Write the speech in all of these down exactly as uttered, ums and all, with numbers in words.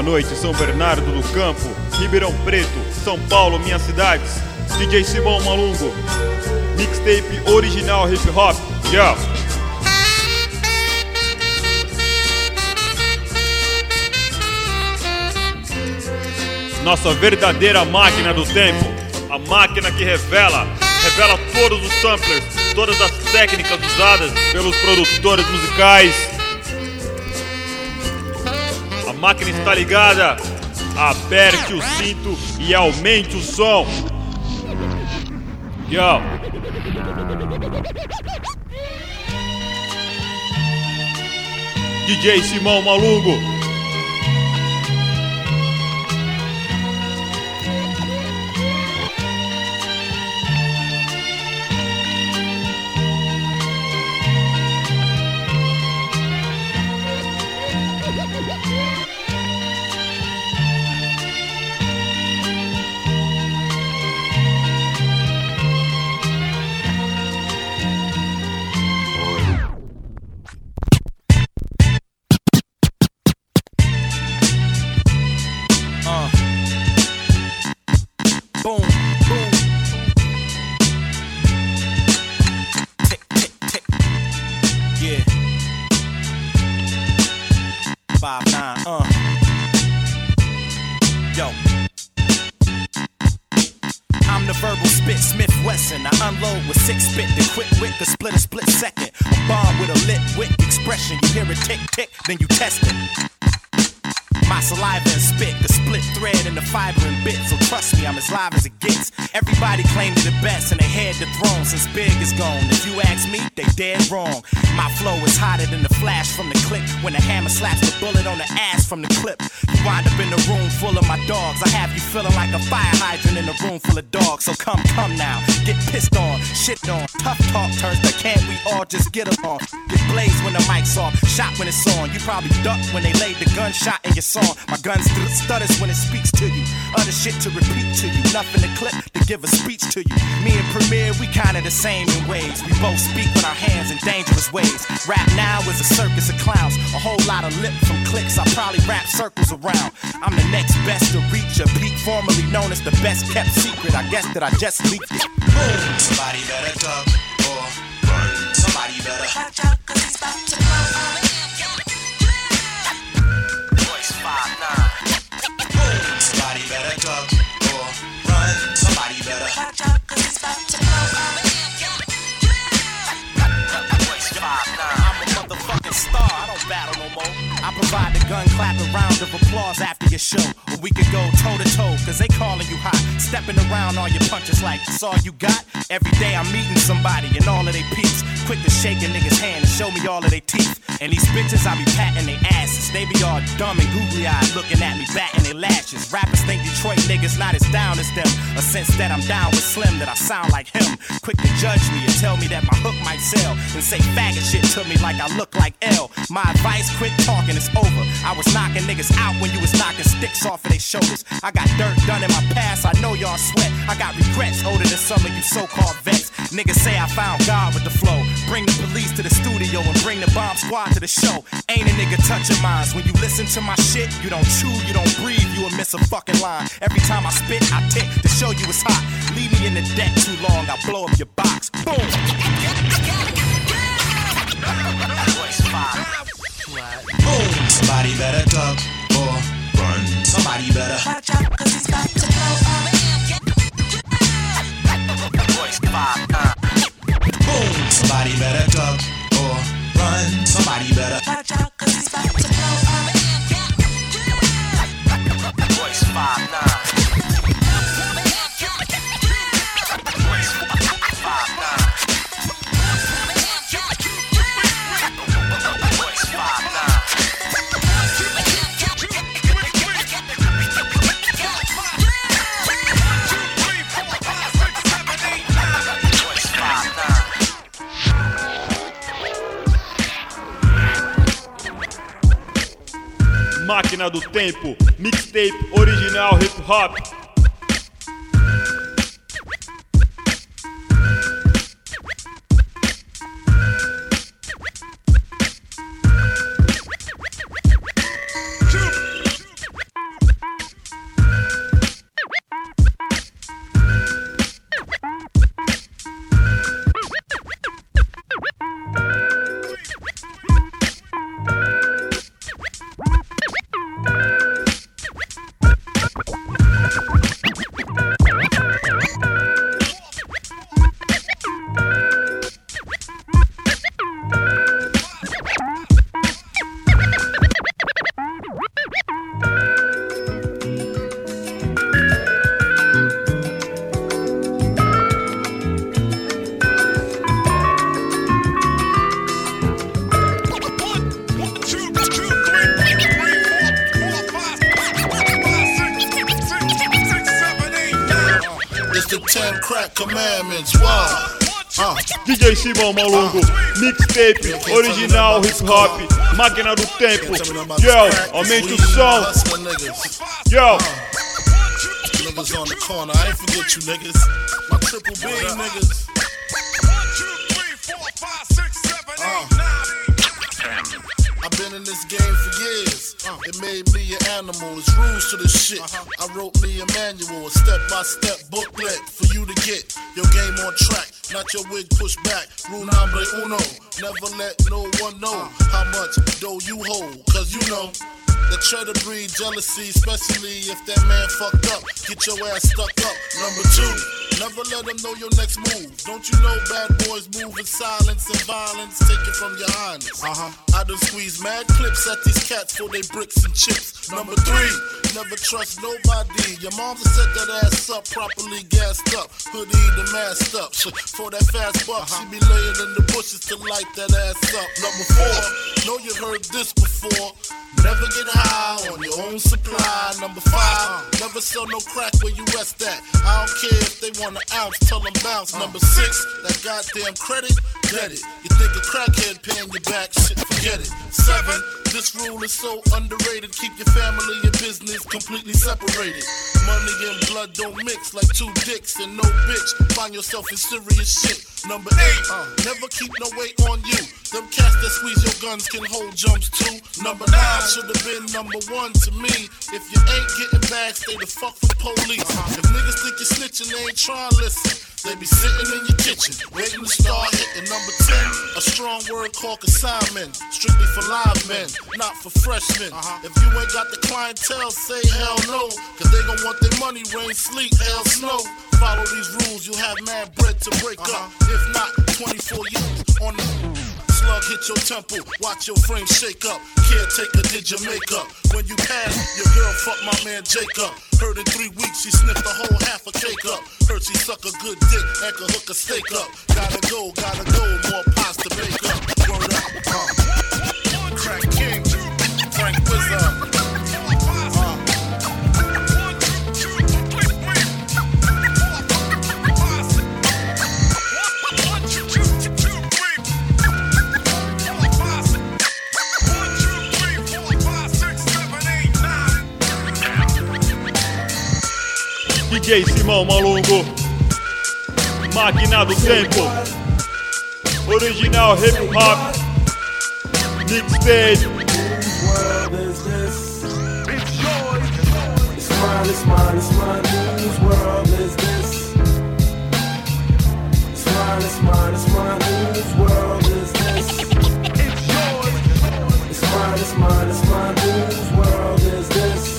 Boa noite, São Bernardo do Campo, Ribeirão Preto, São Paulo, minhas cidades. D J Simão Malungo, mixtape original hip hop. Yo! Nossa verdadeira máquina do tempo, a máquina que revela, revela todos os samplers, todas as técnicas usadas pelos produtores musicais. A máquina está ligada, aperte o cinto e aumente o som. Yo! D J Simão Malungo. Then you test it. My saliva and spit, the split thread and the fiber and bit. So trust me, I'm as live as it gets. Everybody claimed it the best and they had the throne since Big is gone. If you ask me, they dead wrong. My flow is hotter than the flash from the click. When the hammer slaps the bullet on the ass from the clip. You wind up in the room full of my dogs. I have you feeling like a fire hydrant in a room full of dogs. So come, come now, get pissed on, shit on. Tough talk turns to can't we all just get along? Get blazed when the mic's off, shot when it's on. You probably ducked when they laid the gunshot in your song. My gun st- stutters when it speaks to you. Other shit to repeat to you. Nothing to clip to give a speech to you. Me and Premier, we kinda the same in ways. We both speak with our hands in dangerous ways. Rap now is a circus of clowns. A whole lot of lip from clicks. I probably wrap circles around. I'm the next best to reach a peak, formerly known as the best kept secret. I guess that I just leaked it. Boom. Somebody better duck or run. Somebody better watch out, cause he's about to blow. Five, nine. Boom. Somebody better duck or run. Somebody better watch out, cause it's about to blow. Five, nine. I'm a motherfucking star. I don't battle no more. I provide the gun clapping round of applause after your show. Or we could go toe to toe, cause they calling you hot. Stepping around on your punches like that's all you got. Every day I'm meeting somebody and all of they peeps. Quick to shake a nigga's hand and show me all of they teeth. And these bitches I be patting they asses. They be all dumb and googly eyed looking at me batting their lashes. Rappers think Detroit niggas not as down as them. A sense that I'm down with Slim, that I sound like him. Quick to judge me and tell me that my hook might sell. And say faggot shit to me like I look like L. My advice, quit talking, it's over. I was knocking niggas out when you was knocking sticks off of their shoulders. I got dirt done in my past, I know y'all sweat. I got regrets older than some of you so-called vets. Niggas say I found God with the flow. Bring the police to the studio and bring the bomb squad to the show. Ain't a nigga touching minds. When you listen to my shit, you don't chew, you don't breathe, you will miss a fucking line. Every time I spit, I tick to show you it's hot. Leave me in the deck too long, I'll blow up your box. Boom! Boom! Somebody better duck or run. Somebody better watch out, cause he's about to blow up. Boom! Somebody better duck or run. Somebody better watch out, cause he's about to blow up. Voice five nine. Máquina do Tempo, mixtape original hip hop. ten crack commandments. Wow. Uh. D J Simão Malungo, mixtape, original hip hop, máquina do tempo. Yo, aumente o som. Yo. Niggas on the corner, I ain't forget you niggas. My triple B niggas. Uh. I've been in this game for years. Uh, it made me an animal. It's rules to this shit. Uh-huh. I wrote me a manual, a step-by-step booklet for you to get your game on track. Not your wig pushed back. Rule number uno. Never let no one know how much dough you hold. Cause you know that try to breed jealousy, especially if that man fucked up. Get your ass stuck up. Number two, never let them know your next move. Don't you know bad boys move in silence and violence? Take it from your highness. Uh-huh. I done squeeze mad clips at these cats for they bricks and chips. Number three, never trust nobody. Your mama set that ass up, properly gassed up. Hoodie the masked up. For that fast buck, uh-huh. She be laying in the bushes to light that ass up. Number four, know you heard this before. Never get high on your own supply. Number five, never sell no crack where you rest at. I don't care if they want an ounce, tell them bounce. Number six, that goddamn credit, get it. You think a crackhead paying you back, shit, forget it. Seven, this rule is so underrated. Keep your family and business completely separated. Money and blood don't mix like two dicks and no bitch. Find yourself in serious shit. Number eight, uh, never keep no weight on you. Them cats that squeeze your guns can hold jumps too. Number nine should have been number one to me. If you ain't getting back, stay the fuck with police. Uh-huh. If niggas think you're snitching, they ain't trying to listen. They be sitting in your kitchen, waiting to start hitting. Number ten, a strong word called consignment. Strictly for live men, not for freshmen. Uh-huh. If you ain't got the clientele, say hell no. Cause they gon' want their money, rain, sleet, hell, snow. Follow these rules, you'll have mad bread to break uh-huh. up. If not, twenty-four years on the slug hit your temple, watch your frame shake up. Caretaker did your makeup. When you pass, your girl fucked my man Jacob. Heard in three weeks she sniffed the whole half a cake up. Heard she suck a good dick and could hook a steak up. Gotta go, gotta go, more pies to bake up. Word up, uh. Crack King, Frank Wizard. D J Simão Malungo, máquina do tempo, original hip hop, mixtape. Whose world is this? It's yours. It's mine, it's mine, it's mine. Whose world is this? It's mine, it's mine, it's mine. Whose world is this? It's yours. It's mine, it's mine, it's mine. Whose world is this?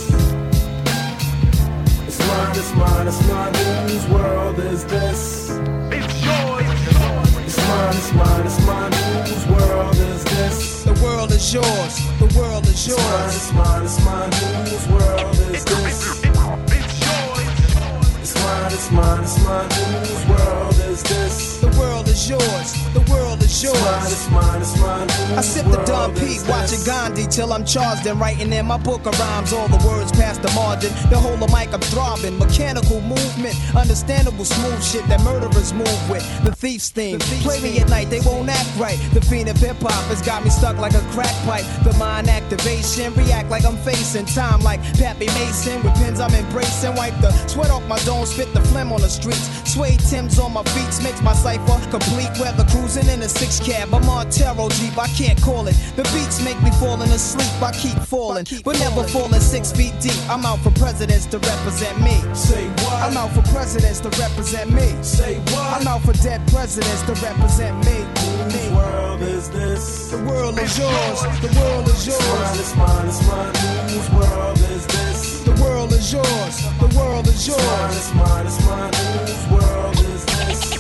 It's mine, it's mine, whose world is this? It's yours. It's mine, it's mine, it's mine, whose world is this? The world is yours, the world is yours. It's mine, it's mine, it's mine, whose world is this? It's yours. It's mine, it's mine, it's mine, whose world is this? The world is yours, the world is yours. It's mine, it's mine, it's mine, I sip the Dom P, watching Gandhi till I'm charged and writing in my book of rhymes. All the words past the margin, the whole of mic I'm throbbing. Mechanical movement, understandable smooth shit that murderers move with. The thief's theme, the thief's play me at night, they won't act right. The fiend of hip hop has got me stuck like a crack pipe. The mind activation, react like I'm facing time like Pappy Mason. With pins I'm embracing, wipe the sweat off my dome, spit the phlegm on the streets. Suede Timbs on my feet, makes my cipher complete. Weather cruising in a six cab, I'm on Montero Jeep, I can't call it. The beats make me falling asleep, I keep falling, but never falling six feet deep. I'm out for presidents to represent me. Say what? I'm out for presidents to represent me. Say what? I'm out for dead presidents to represent me. Whose world is this? The world is yours, the world is yours. It's mine, it's mine, it's mine, whose world is this? The world is yours, the world is yours. It's mine, it's mine, it's mine, whose world is this?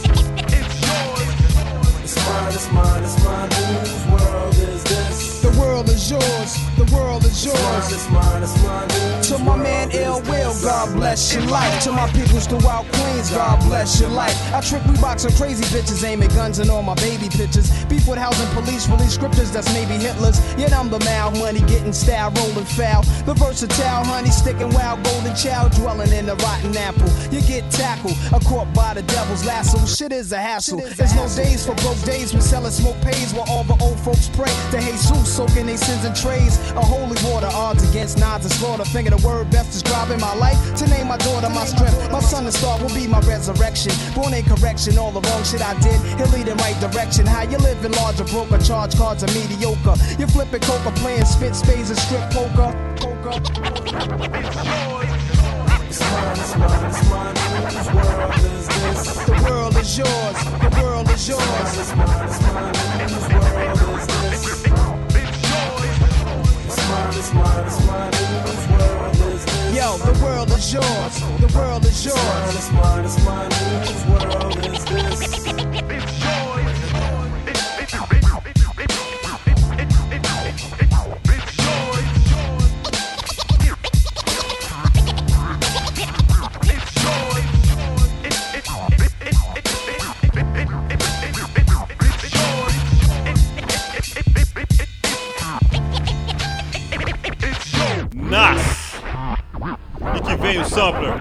It's mine, it's mine, it's mine, whose world is this? The world is yours, yours, the world is yours. It's mine, it's mine, it's mine. To my man Ill Will, God bless your life. To my peoples throughout Queens, God bless your life. I trick Reeboks on crazy bitches, aiming guns and all my baby pictures. Beef with housing police, release scriptures that's maybe Hitler's. Yet I'm the mal money, getting style, rolling foul. The versatile honey, sticking wild, golden child, dwelling in the rotten apple. You get tackled, a caught by the devil's lasso. Shit is a hassle. There's no days for broke days when selling smoke pays while all the old folks pray to Jesus, soaking their sins in trays. A holy water, odds against nods and slaughter. Finger the word best describing my life. To name my daughter my strength. My son and star will be my resurrection. Born in correction, all the wrong shit I did, he'll lead in right direction. How you living large or broke, or charge cards are mediocre. You flipping coca, playing spit spades and strip poker. Poker. It's mine, it's mine, it's mine. Whose world is this? The world is yours. The world is yours. It's mine, it's mine. Whose world is this? It's mine, it's mine, it's mine. Whose world is this? Yo, the world is yours. The world is yours. It's mine, it's mine, it's mine. Whose world is this? Nas! E que vem o sampler.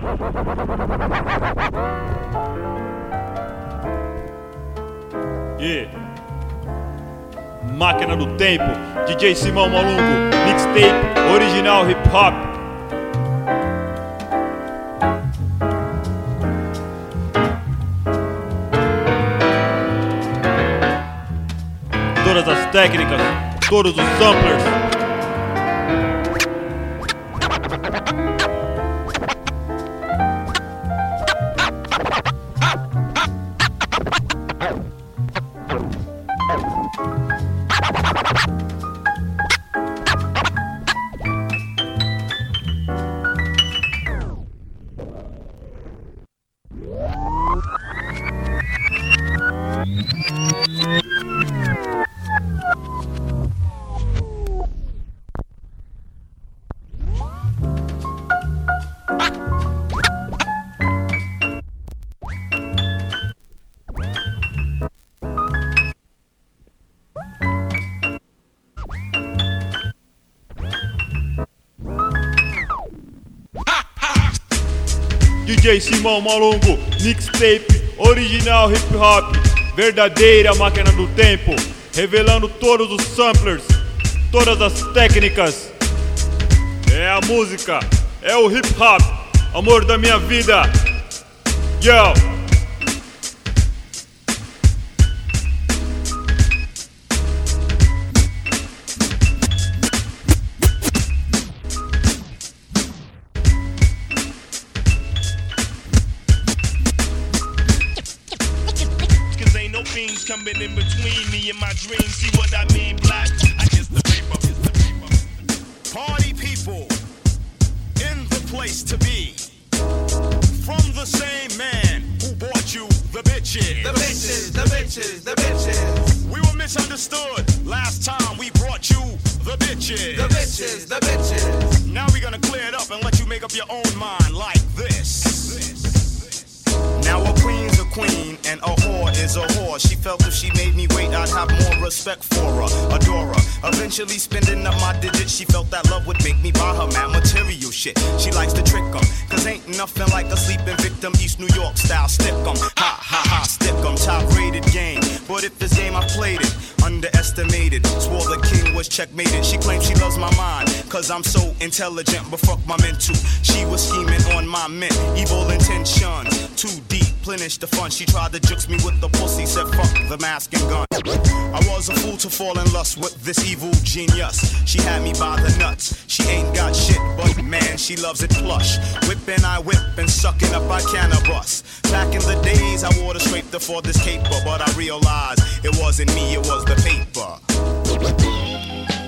E Máquina do Tempo, D J Simão Malungo, mixtape original hip hop. Todas as técnicas, todos os samplers. D J Simão Malungo, mixtape original hip hop, verdadeira máquina do tempo, revelando todos os samplers, todas as técnicas. É a música, é o hip hop, amor da minha vida. Yo! Coming in between me and my dreams, see what I mean, black? I kiss the paper. Party people in the place to be, from the same man who bought you the bitches. The bitches, the bitches, the bitches. We were misunderstood last time we brought you the bitches. The bitches, the bitches. Now we're gonna clear it up and let you make up your own mind like this. Now a queen's a queen and a whore is a whore. She felt if she made me wait, I'd have more respect for her, adore her. Eventually spending up my digits, she felt that love would make me buy her mad material shit. She likes to trick 'em, cause ain't nothing like a sleeping victim, East New York style stick 'em. Ha ha ha, stick 'em, top rated game. But if this game I played it, underestimated, swore the king was checkmated. She claims she loves my mind, cause I'm so intelligent, but fuck my mental. She was scheming on my mint, evil intentions, too deep, plenish the fun. She tried to jukes me with the pussy, said fuck the mask and gun. I was a fool to fall in lust with this evil genius. She had me by the nuts. She ain't got shit, but man, she loves it plush. Whipping I whip and sucking up I cannabis. Back in the days I wore to scrape the for this caper, but I realized it wasn't me, it was the paper.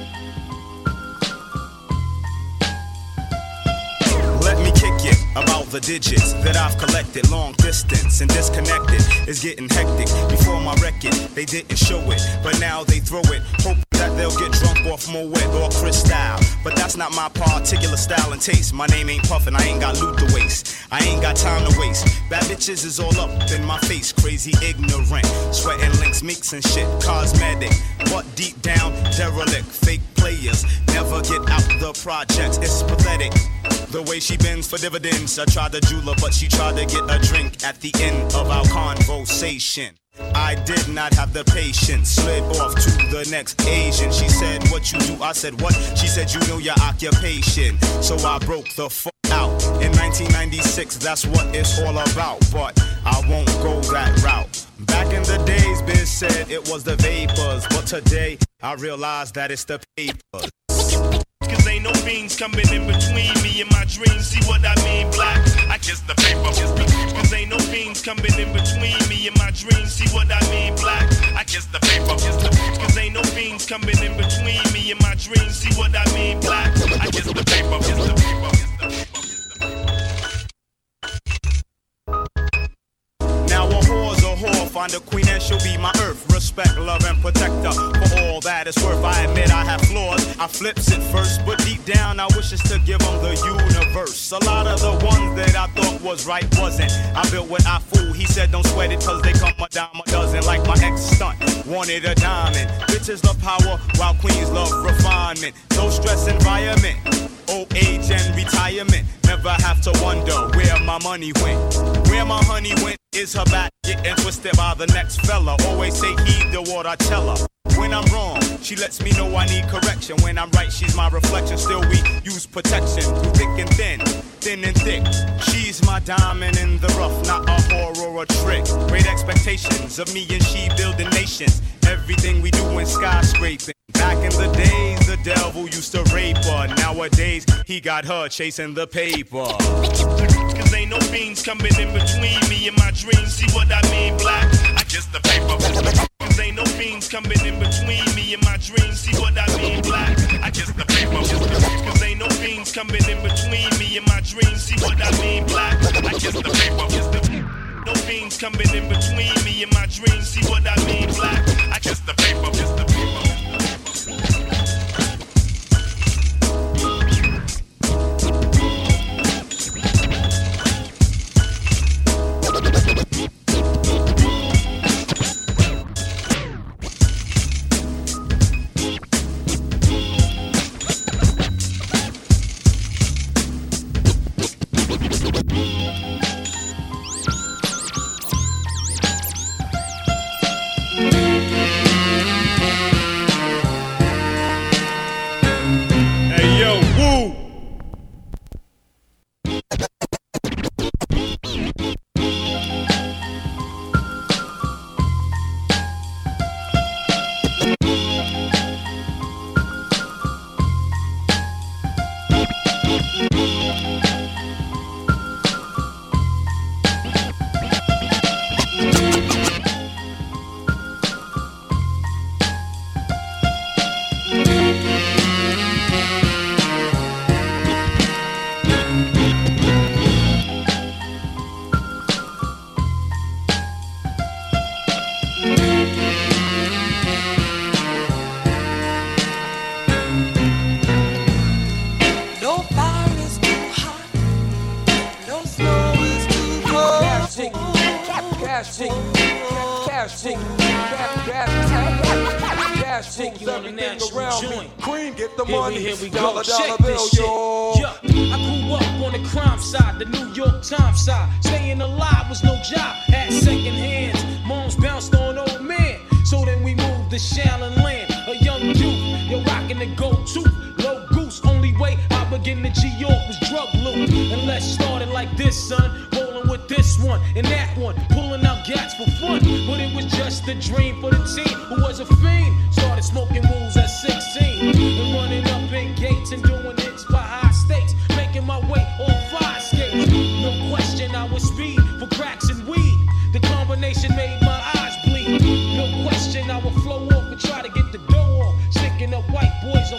Let me kick it about the digits that I've collected. Long distance and disconnected is getting hectic. Before my record, they didn't show it, but now they throw it. Hope that they'll get drunk off Moet or Cristal, but that's not my particular style and taste. My name ain't Puffin', I ain't got loot to waste. I ain't got time to waste. Bad bitches is all up in my face, crazy ignorant, sweating links, meeks and shit, cosmetic, but deep down derelict. Fake players never get out the projects. It's pathetic. The way she bends for dividends. I tried to jewel her, but she tried to get a drink at the end of our conversation. I did not have the patience, slid off to the next Asian. She said, what you do? I said, what? She said, you know your occupation. So I broke the fuck out. In nineteen ninety-six, that's what it's all about. But I won't go that route. Back in the days, Biz said it was the vapors, but today I realize that it's the papers. Cause ain't no beans coming in between me and my dreams. See what I mean, black? I kiss the paper. Cause ain't no beans coming in between me and my dreams. See what I mean, black? I kiss the paper. Cause ain't no beans coming in between me and my dreams. See what I mean, black? I kiss the paper. Kiss the paper. Now a whore's a whore, find a queen and she'll be my earth. Respect, love, and protect her for all that it's worth. I admit I have flaws, I flips it first, but deep down I wish it's to give them the universe. A lot of the ones that I thought was right wasn't. I built what I fool, he said don't sweat it cause they come a dime a dozen. Like my ex-stunt, wanted a diamond. Bitches love power while queens love refinement. No stress environment, old age and retirement. Never have to wonder where my money went. Where my honey went is her back getting twisted by the next fella. Always take heed to what I tell her. When I'm wrong, she lets me know I need correction. When I'm right, she's my reflection. Still we use protection through thick and thin, thin and thick. She's my diamond in the rough, not a whore or a trick. Great expectations of me and she building nations. Everything we do in skyscraping. Back in the days, the devil used to rape her. Nowadays, he got her chasing the paper. Cause ain't no beans coming in between me and my dreams. See what I mean, black? I kiss the paper. Cause ain't no beans coming in between me and my dreams. See what I mean, black? I kiss the paper. Cause ain't no beans coming in between me and my dreams. See what I mean, black? I kiss the paper. Kiss the No beans coming in between me and my dreams. See what I mean, black? I kiss the paper. Kiss the paper.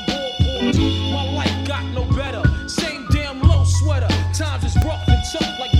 My life got no better. Same damn low sweater. Times is rough and tough like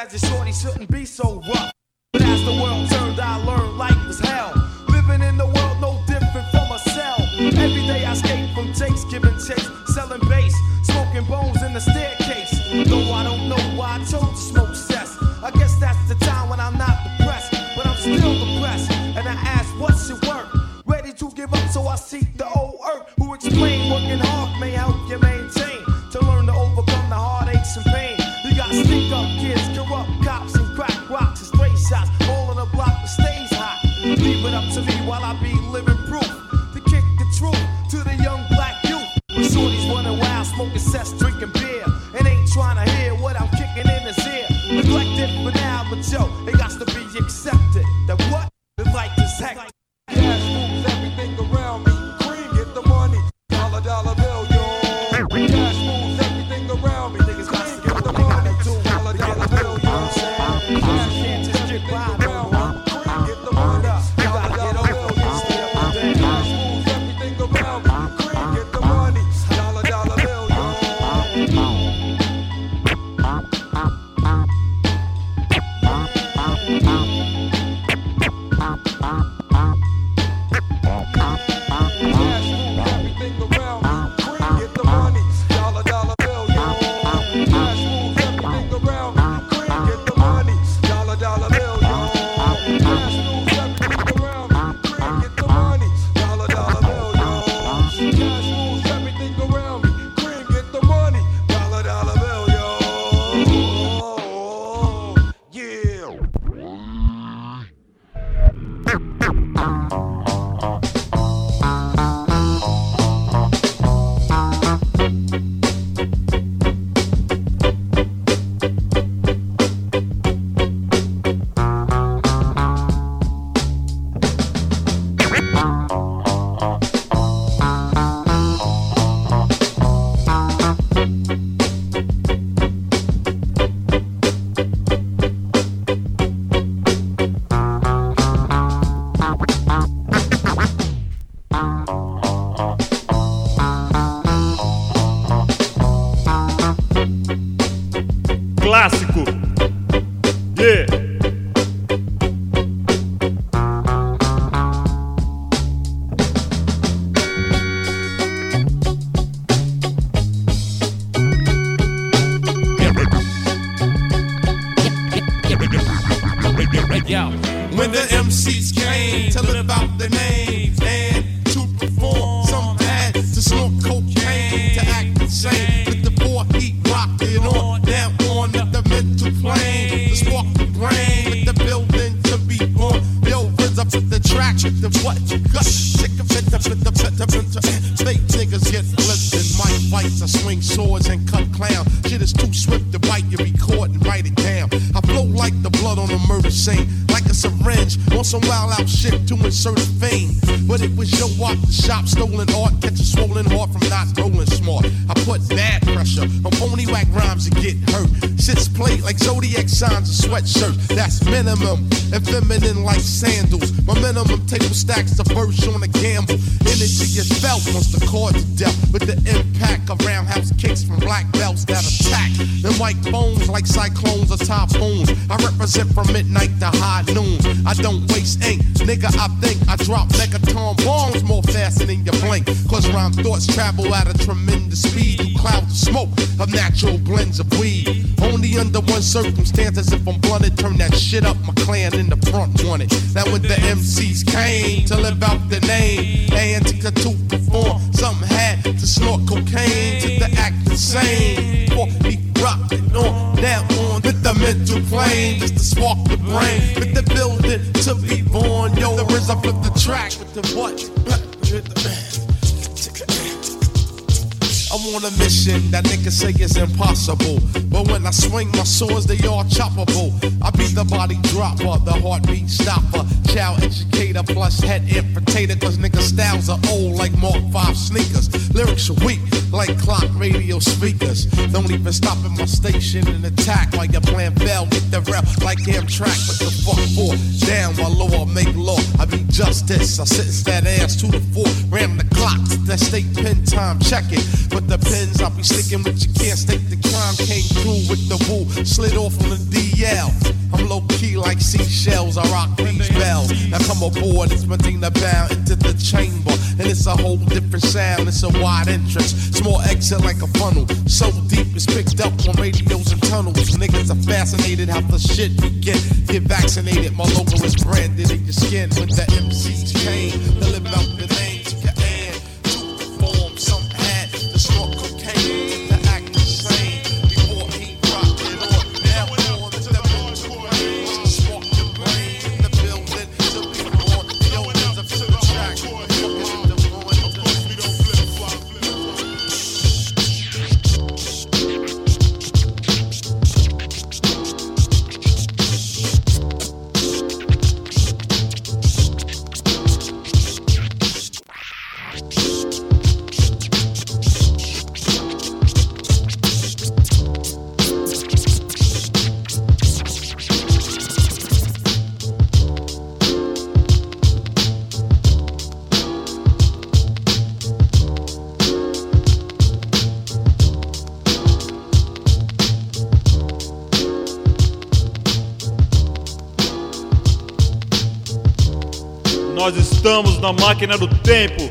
as a shorty shouldn't be so rough. But as the world turned, I learned life was hell. Living in the world no different from a cell. Every day I escape from takes, giving chase, selling bass, smoking bones in the staircase. Though I don't know why I chose to smoke cess. I guess that's the time when I'm not depressed, but I'm still depressed. And I ask, what's your work? Ready to give up, so I seek the old earth who explain working hard may help you maintain. To learn to overcome the heartaches and pain. You got stick up kids, corrupt cops, and crack rocks and stray shots. All in the block that stays hot. Leave it up to me while I be living proof to kick the truth to the young black youth. When shorties running wild, smoking cess, drinking beer, and ain't trying to hear what I'm kicking in his ear. Neglected for now, but yo, it got to be accepted. That what? The life is hectic. Cash moves everything around me. Cream, get the money. Dollar, dollar bill, yo. Cash moves everything around me. Niggas got to get the money. Dollar, dollar bill, yo. Cash can't just get by around me. Cream, get the money. Dollar, dollar bill, yo. Cash moves everything around me. Cream, get the money. Dollar, dollar bill, yo. Clássico. Yeah. When the M Cs came to live out their names and to perform, some had to snort cocaine to act insane. With the four heat rocking on down on the mental plane, to spark the brain with the building to be born. Yo, rinse up with the track, with the what you got. Sick of it, the the the fake niggas get flipped in my fights. I swing swords and cut clown. Shit is too swift to bite. You record and write it down. I flow like the blood on a murder scene, like a syringe on some wild out shit to insert a fame. But it was your walk the shop, stolen art, catch a swollen heart from not rolling smart. I put bad pressure on phony whack rhymes and get hurt. Sits plate like zodiac signs and sweatshirts. That's minimum and feminine like sandals. My minimum table stacks the verse on a gamble. Energy is felt once the chord to death with the impact of roundhouse kicks from black belts that attack. Them white bones like cyclones or typhoons. I represent from midnight to high noon. I don't waste ink, nigga. I think I drop megaton bombs more faster than you blink. Cause rhyme thoughts travel at a tremendous speed through clouds of smoke of natural blends of weed. Only under one circumstance, as if I'm blunted, turn that shit up. My clan in the front wanted. That when the M Cs came to live out the name, and to to perform, some had to snort cocaine to the act insane. For me rockin' on down on with the mental plane, just to spark the brain with the building to be born. Yo, the RZA flip the track with the what? I'm on a mission that niggas say is impossible. But when I swing my swords, they all choppable. I be the body dropper, the heartbeat stopper, child educator plus head infiltrator. Cause niggas styles are old like Mark five sneakers. Lyrics are weak like clock radio speakers. Don't even stop at my station and attack while you're playing bell with the rap like Amtrak. What the fuck for? Down while law make law. I be justice. I sentence that ass to the floor. Ram the clock to that state pen time. Check it. But the pens I be sticking with, you can't stake the crime. Came through with the woo. Slid off on the D L. I'm low key like seashells, I rock these bells. Now come aboard, it's Medina bound into the chamber. And it's a whole different sound, it's a wide entrance. Small exit like a funnel, so deep it's picked up on radios and tunnels. Niggas are fascinated how the shit begin. Get vaccinated, my logo is branded in your skin. When the M Cs came to live out the name, to your hand, to perform, some had to snort cocaine to act the same. Before he rocked it on, now on to the brain. Smoke the brain in the building to be born. Yo, there's a to the track. Nós estamos na máquina do tempo.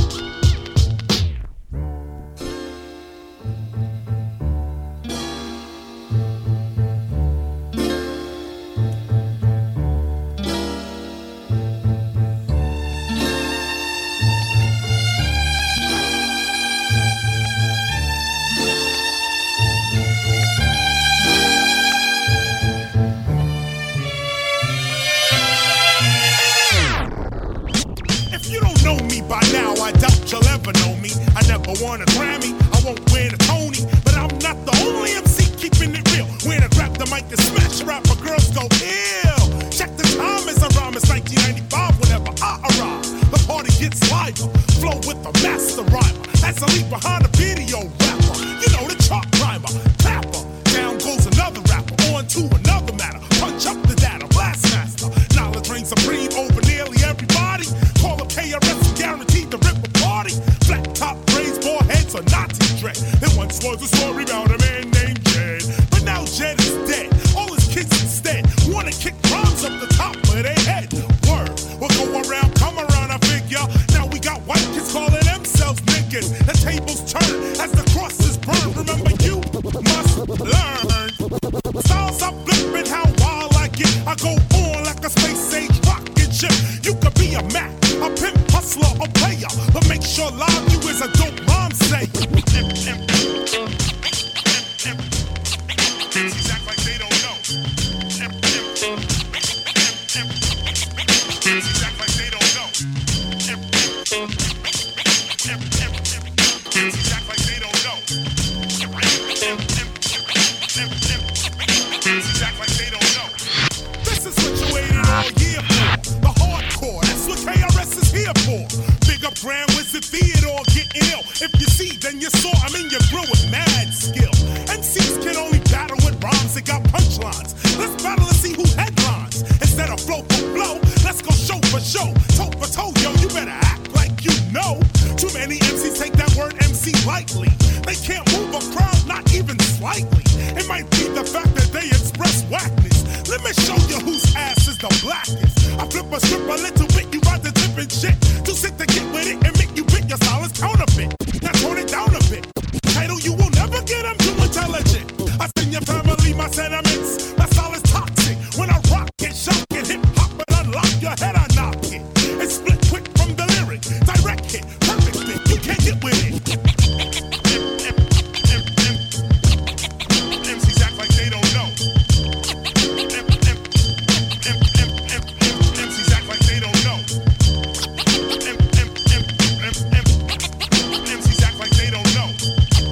Won a Grammy, I won't win a Tony, but I'm not the only M C keeping it real. When I grab the mic and smash a rapper, girls go ill. Check the time as I rhyme, it's nineteen ninety-five whenever I arrive. The party gets liver, flow with the master rhymer. As I leave behind a video rapper, you know the chart climber, tapper. Down goes another rapper, on to another matter. Punch up the data, blast master. Knowledge reigns supreme over nearly everybody. Call up K R S and guaranteed to rip a party. Flat top braids, foreheads, or Nazi dread. There once was a story about a man named Jed, but now Jed is dead. All his kids instead wanna kick rhymes up the top of their head. Word, we'll go around, come around, I figure. Now we got white kids calling themselves niggas. The tables turn as the crosses burn. Remember, you must learn. Styles I'm flipping, how wild I get. I go on like a space age rocket ship. You could be a Mac, a pimp, hustler, or player, but make sure live you is a dope rhyme say. MCs act like they don't know. MCs act like they don't know. MCs act like they don't know. MCs act like they don't know. This is what you waited all year for. The hardcore, that's what K R S is here for. Big up Grand Wizard Theodore getting ill. If you see, then you saw. I mean, you grew with mad skill. M Cs can only battle with rhymes that got punchlines. Let's battle and see who headlines. Instead of flow for flow, let's go show for show. Toe for toe, yo, you better act like you know. Too many M Cs take that word M C lightly. They can't move a crowd, not even slightly. It might be the fact that they express whackness. Let me show you whose ass is the blackest. I flip a strip a little bit, you ride the different shit. Too sick to get with it and make you bit. Your style is counterfeit. Now tone it down a bit. Title you will never get, I'm too intelligent. I send your family my sentiments. My style is toxic. When I rock it, shock it, hip hop and unlock your head, I knock it. It's split quick from the lyric. Direct hit, perfect fit, you can't get with it. M Cs act like they don't know. M Cs act like they don't know. M Cs act like they don't know.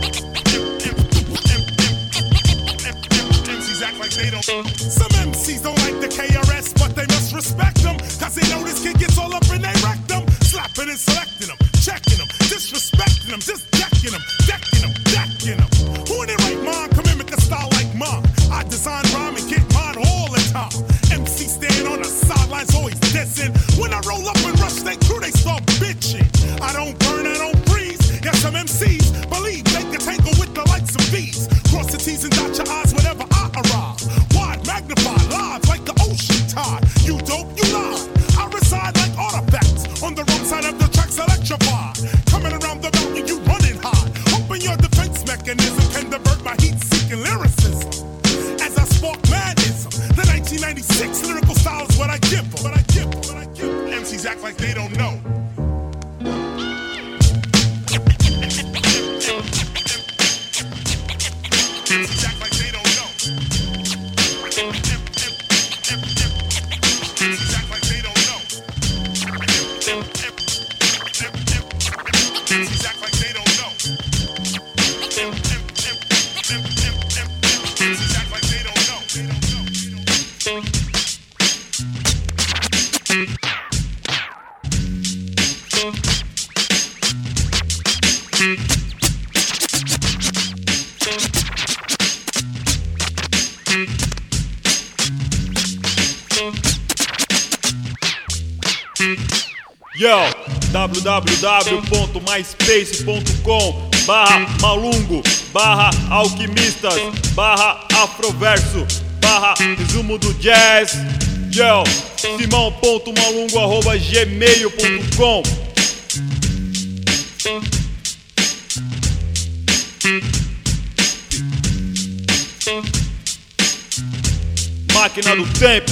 M Cs act like they don't. Some M Cs don't like the K R S, but they must respect them. Cause they know this kid gets all up in they rectum. Slapping and selecting them, checking them, disrespecting them, just decking them, decking them, decking them. Who in their right mind come in with the style like mine? I design rhyme and get mine all the time. M C stand on the sidelines, always dissing. When I roll up and rush they crew, they start bitching. I don't burn, I don't freeze. Yes, some M Cs believe they can tangle with the likes of these. Cross the T's and dot your I's whenever I arrive. Wide magnify. Six lyrical styles, what I give them. What I give them. What I give them. M Cs act like they don't know. M Cs act like they don't know. M Cs act like they don't know. M Cs act like they don't know. Yo, w w w ponto myspace ponto com barra malungo, barra alquimistas, barra afroverso, barra resumo do jazz. Yo, simão ponto malungo arroba gmail ponto com. Máquina do tempo.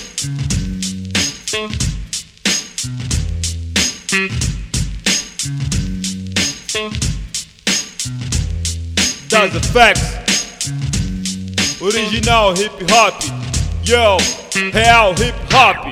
Das Effects, original hip hop, yo, real hip hop.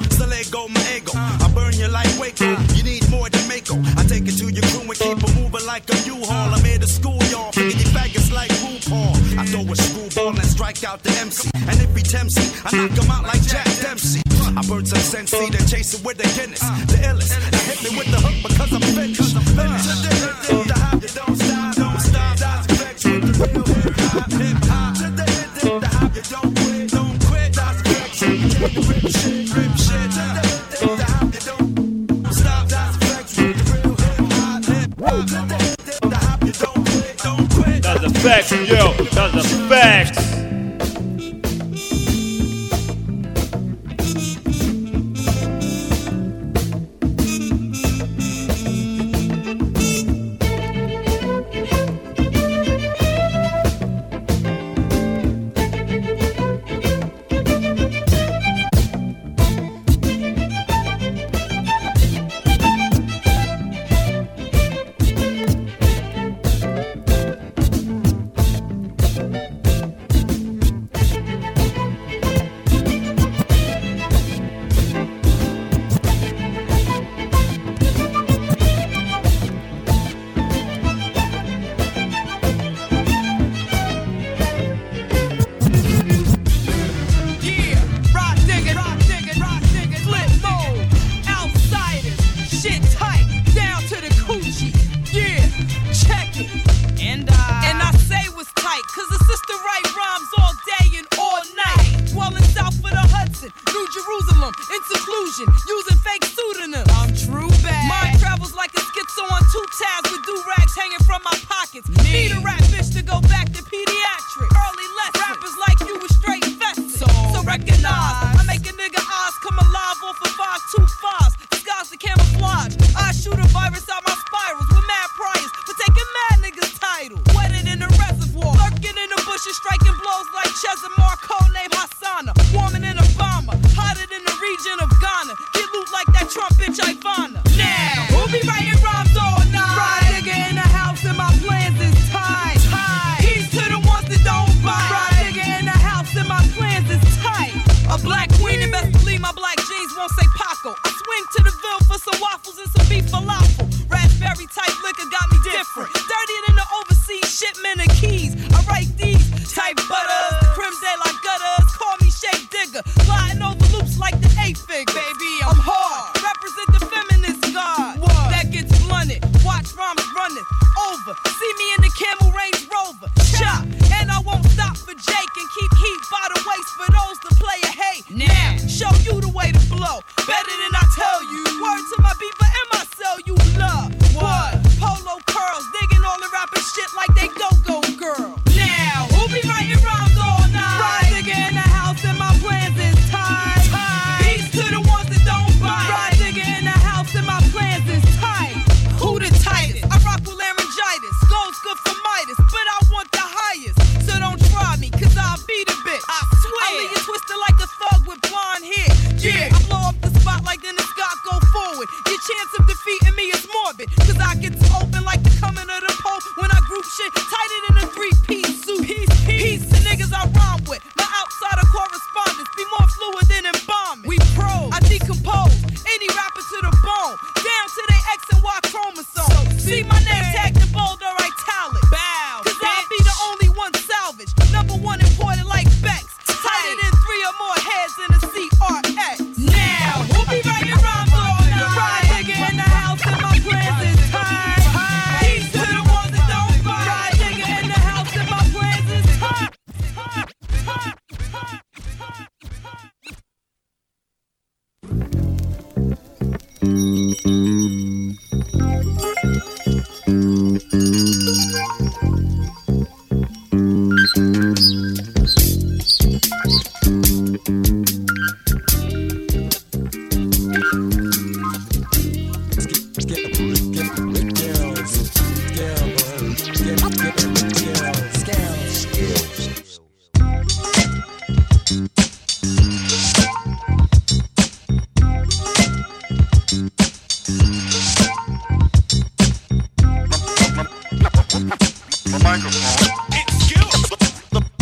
Waco. You need more than Mako. I take it to your crew and keep it moving like like a U-Haul. I'm here to school y'all, figure you faggots like RuPaul. I throw a screwball and strike out the M C. And if he tempts me, I knock him out like Jack Dempsey. I burn some Sensi, then chase it with the Guinness. The illest, I hit me with the hook because I'm finished. Uh. The hop, you don't stop, don't stop. That's flex with the real hip-hop, hip-hop. To the hit, the the hop, you don't quit, don't quit. That's flex with the rip shit, rip shit. To the hit, the hop, you don't stop. That's flex with the real hip-hop, hip-hop. To the hit, the hop, you don't quit, don't quit. That's a fact, yo, that's a fact.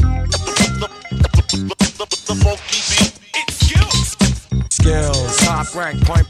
Rank point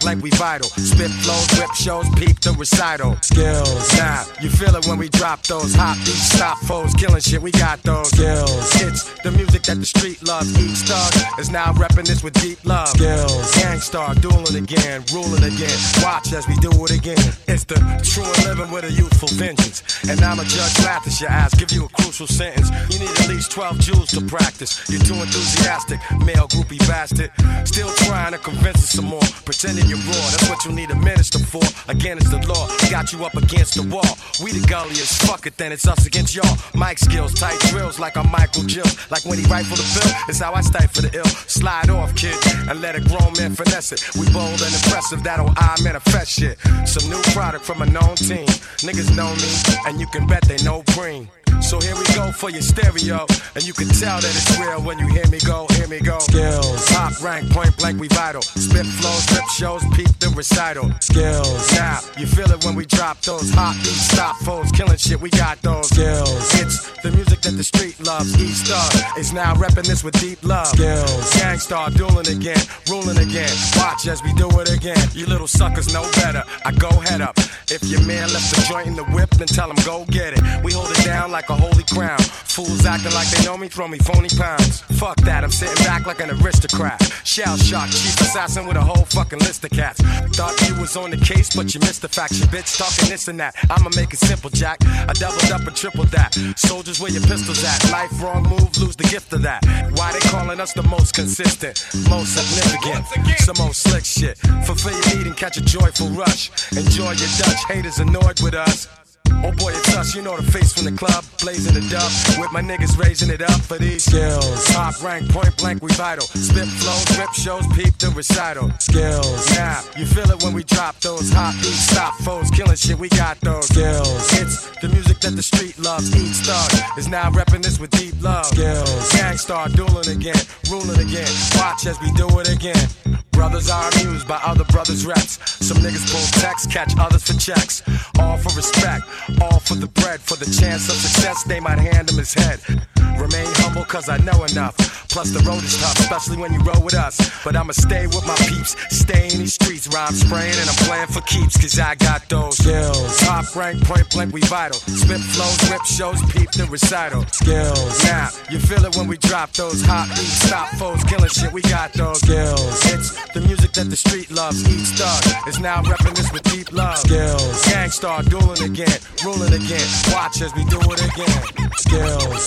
blank, we vital. Spit flows, whip shows, peep the recital. Skills. Now, you feel it when we drop those hot beats, stop foes, killing shit, we got those skills. It's the music that the street loves. Each thug is now repping this with deep love. Skills. Gangstar, dueling again, ruling again. Watch as we do it again. It's the true and living with a youthful vengeance. And I'm a judge, laugh at your ass, give you a crucial sentence. You need at least twelve jewels to practice. You're too enthusiastic, male groupie bastard. Still trying to convince us some more. Pretending you're raw, that's what you need a minister for. Again, it's the law, got you up against the wall. We the gulliest, fuck it then, it's us against y'all. Mic skills, tight drills like I'm Michael Jill. Like when he rifle the bill, it's how I stifle the ill. Slide off, kid, and let a grown man finesse it. We bold and impressive, that'll I manifest shit. Some new product from a known team. Niggas know me, and you can bet they know Cream. So here we go for your stereo, and you can tell that it's real when you hear me go, hear me go. Skills. Top rank, point blank, we vital. Spit flows, rip shows, peep the recital. Skills. Now, you feel it when we drop those hot beats, stop foes, killing shit, we got those. Skills. It's the music that the street loves. Each thug is now repping this with deep love. Skills. Gangstar, dueling again, ruling again. Watch as we do it again. You little suckers know better. I go head up. If your man left the joint in the whip, then tell him go get it. We hold it down like a holy crown. Fools acting like they know me, throw me phony pounds. Fuck that, I'm sitting back like an aristocrat. Shell shock, chief assassin with a whole fucking list of cats. Thought you was on the case, but you missed the faction, bitch. Talking this and that, I'ma make it simple, Jack. I doubled up and tripled that. Soldiers, where your pistols at? Life wrong move, lose the gift of that. Why they calling us the most consistent, most significant, some old slick shit. Fulfill your need and catch a joyful rush. Enjoy your Dutch, haters annoyed with us. Oh boy, it's us, you know the face from the club, blazing the dub, with my niggas raising it up for these skills. Top rank, point blank, we vital. Spit flows, rip shows, peep the recital. Skills. Now, you feel it when we drop those hot beats, stop foes, killing shit, we got those skills. It's the music that the street loves. Each thug is now repping this with deep love. Skills. Gangstar, dueling again, ruling again. Watch as we do it again. Brothers are amused by other brothers' reps. Some niggas pull texts, catch others for checks. All for respect, all for the bread. For the chance of success, they might hand him his head. Remain humble cause I know enough. Plus the road is tough, especially when you roll with us. But I'ma stay with my peeps, stay in these streets. Rhyme spraying and I'm playing for keeps, cause I got those skills. Top rank, point blank, we vital. Spit flows, rip shows, peep the recital. Skills. Now, you feel it when we drop those hot beats, stop foes, killing shit, we got those skills. It's the music that the street loves. Each thug is now repping this with deep love. Skills. Gangstar, dueling again, ruling again. Watch as we do it again. Skills.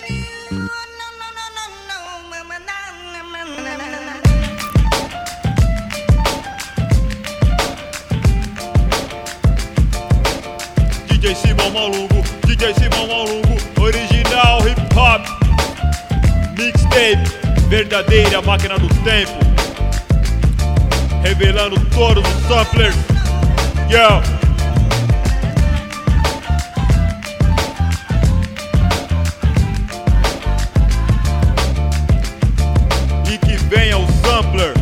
D J Simão Maluco, D J Simão Maluco, original hip hop, mixtape, verdadeira máquina do tempo, revelando todos os samplers. Yo! E que venha o sampler.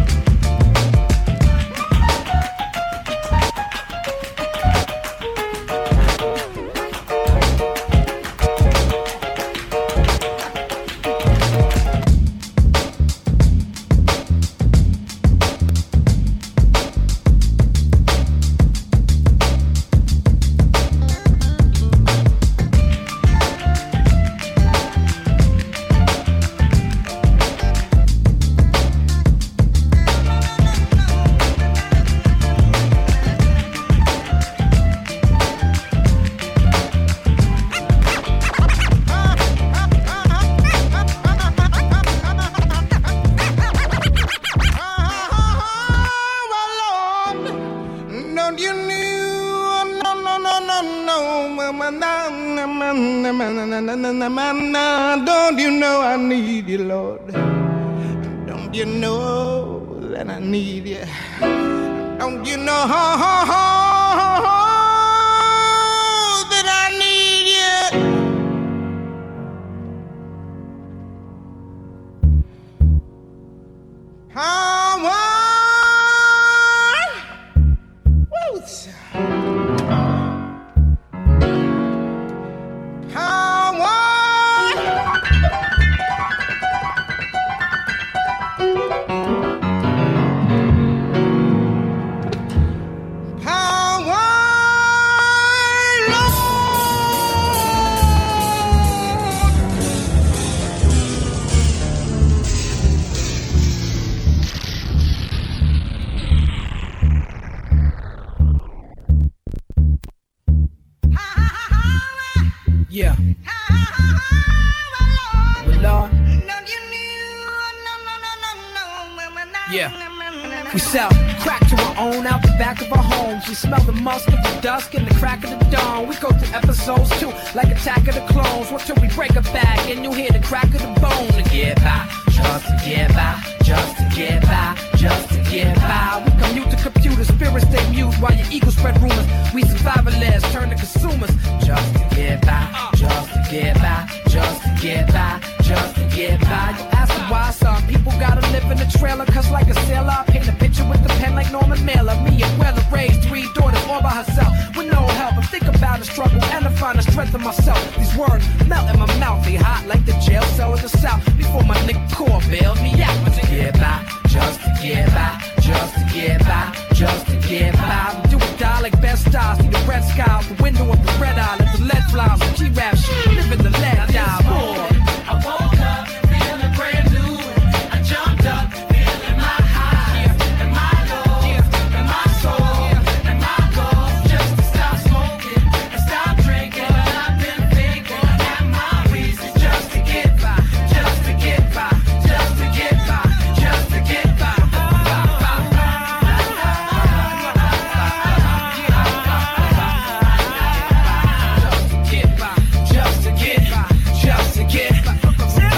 Don't you know I need you, Lord? Don't you know that I need you? Don't you know that I need you? How I woo, how I Yeah. Well, Lord. Yeah. We sell crack to our own out the back of our homes. We smell the musk of the dusk and the crack of the dawn. We go through episodes too, like Attack of the Clones. What till we break a back and you hear the crack of the bone. To get by, just to get by, just to get by, just to get by. We commute to computer, spirits stay mute while your ego spread rumors. We survivalists turn to consumers. Just to get by, just to get by, just to get by, just to get by. You ask me why some people gotta live in a trailer, cause like a sailor I paint a picture with the pen like Norman Mailer. Me and Weller raised three daughters all by herself with no help. I think about the struggle and I find the strength in myself. These words melt in my mouth, they hot like the jail cell in the south. Before my nigga core bailed me out. But to get by, just to get by, just to get by, just to get by. We do or die like best stars. See the red sky out the window of the red eye. Let the lead flies and G-rap shit. Live in the lead die. Boy, I woke up feeling brand new. I jumped up feeling my high and my low and my soul and my goals. Just to stop smoking and stop drinking. I've been thinking and my reasons just to get by, just to get by, just to get by, just to get by. Just to get by, just to get by, just to get by.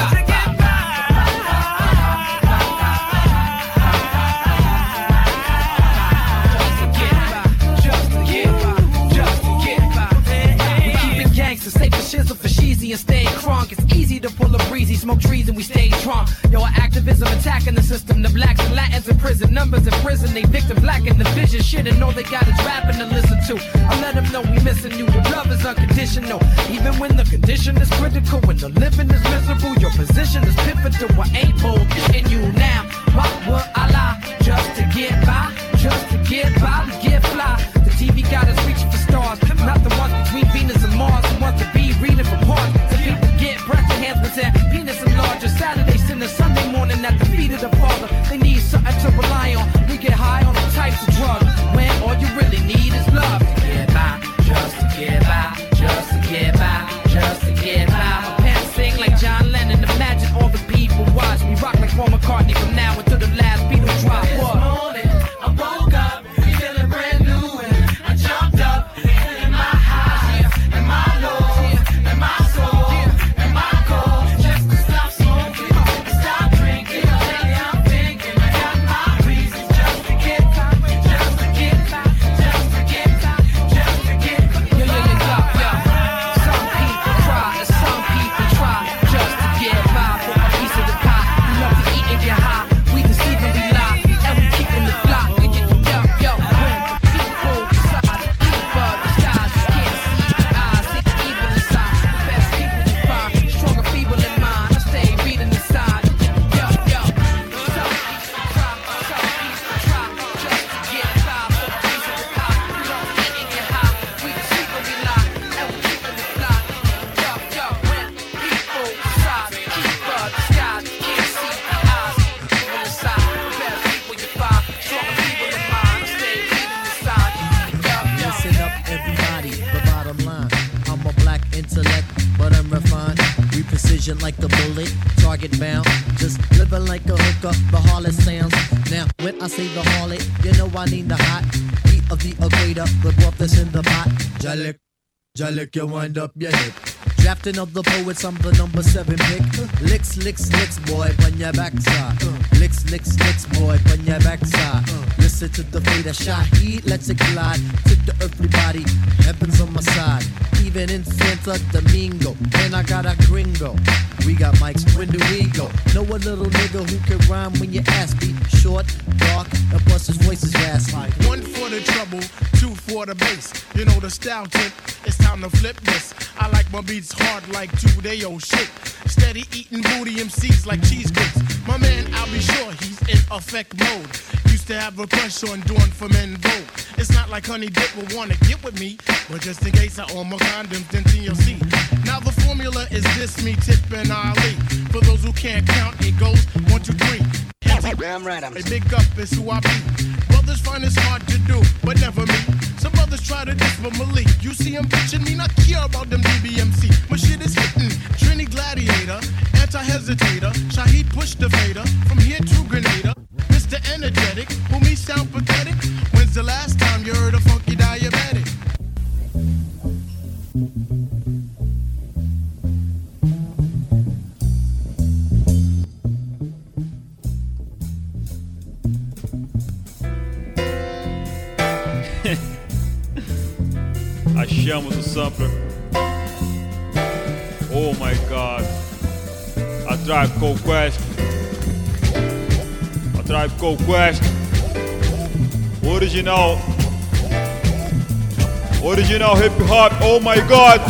And stay crunk. It's easy to pull a breezy, smoke trees and we stay drunk. Yo, our activism attacking the system. The blacks and Latins in prison, numbers in prison. They victim black in the vision. Shit, and all they got is rapping to listen to. I let them know we missing you. Your love is unconditional. Even when the condition is critical, when the living is miserable, your position is pivotal. I ain't bold in you now. Why would I lie? Just to get by, just to get by, we get fly. The T V got us reaching for stars, not the ones between Venus and Mars. The ones to be reading for parts. So people get breath enhancements and penis enlarger. Saturday, Sunday, Sunday morning at the feet of the Father. They need something to rely on. We get high on all types of drugs when all you really need is love. To get by, just to get by, just to get by, just to get by. My pants sing like John Lennon. Imagine all the people watch me rock like Paul McCartney from now until the last Beatle drop. This morning, I woke up feeling brand new and I jumped up feeling my highs and my lows and my soul and my goals. Just to stop smoking and stop drinking. Lately I'm thinking I got my reasons just to get by, just to get by, just to get by, just to get by. Yo, yo, yo, yo, yo. Some people cry and some people try just to get by for a piece of the pie. We love to eat and get high. We deceive and we lie and we keep in the fly. Yo, yo, when people decide to eat above the skies, you can't see the eyes, see the evil inside. The best people you find, stronger feeble in mind. I stay reading inside. Yo, yo, some people try, some people try just to get by for a piece of the pie. We love to eat and get high. We deceive and we lie and we keep in the fly. Yo, yo, when people decide to keep above the skies, you can't see the eyes, evil inside. The best people you find, stronger feeble in mind. I stay reading inside. Yo, yo. Listen up, everybody. The bottom line. I'm a black intellect, but I'm refined. We precision like the bullet, target bound. Just living like a hooker, the harlot sounds. Now, when I say the harlot, you know I need the hot heat of the equator, the broth that's in the pot. Jalik, Jalik, you wind up your hip. Drafting of the poets, I'm the number seven pick. Licks, licks, licks, boy, on your backside. Licks, licks, licks, boy, on your backside. Listen to the fate of Shaheed, let's it glide. Took the earthly body, heaven's on my side. Even in Santo Domingo, and I got a gringo. We got mics, when do we go? Know a little nigga who can rhyme when you ask me. Short, dark, and plus his voice is raspy. One for the trouble, two for the bass. You know the style tip, it's time to flip this. I like my beats hard like two-day-old shit. Steady eating booty M Cs like cheesecakes. My man, I'll be sure he's in effect mode. Used to have a crush on doing for men vote. It's not like Honey Dip will wanna get with me, but just in case I own my condoms, then T L C. Now the formula is this, me, Tip, and Ali. For those who can't count, it goes one, two, three. Damn right, I'm a big up is who I be. Brothers find it's hard to do, but never me. Some others try to diss with Malik. You see him bitching me, not care about them D B M C. My shit is hitting. Trini Gladiator, anti-hesitator. Shaheed push the fader. From here to Grenada. Mister Energetic, who me sound pathetic. When's the last time you heard a funky diabetic? Achamos o sampler. Oh my god. A Tribe Called Quest. A Tribe Called Quest. Original. Original hip hop. Oh my god.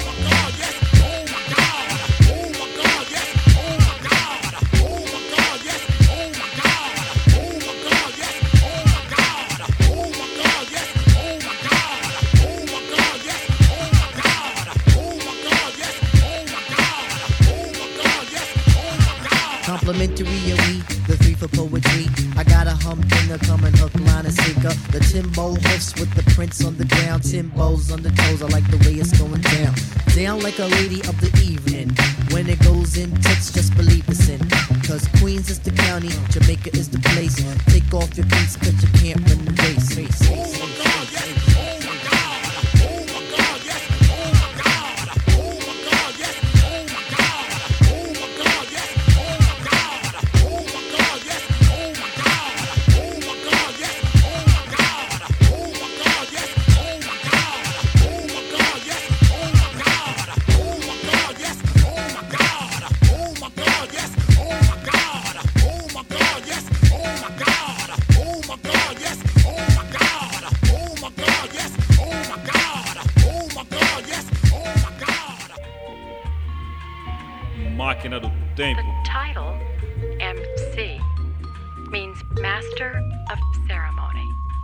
Complimentary and we, the three for poetry. I got a humdinger coming hook, line, and sinker. The Timbo hoofs with the prints on the ground. Timbo's on the toes, I like the way it's going down. Down like a lady of the evening. When it goes in, text, just believe it's in. Cause Queens is the county, Jamaica is the place. Take off your boots cause you can't run the race. race, race, race, race. Máquina do Tempo. The title, M C, means Master of Ceremony.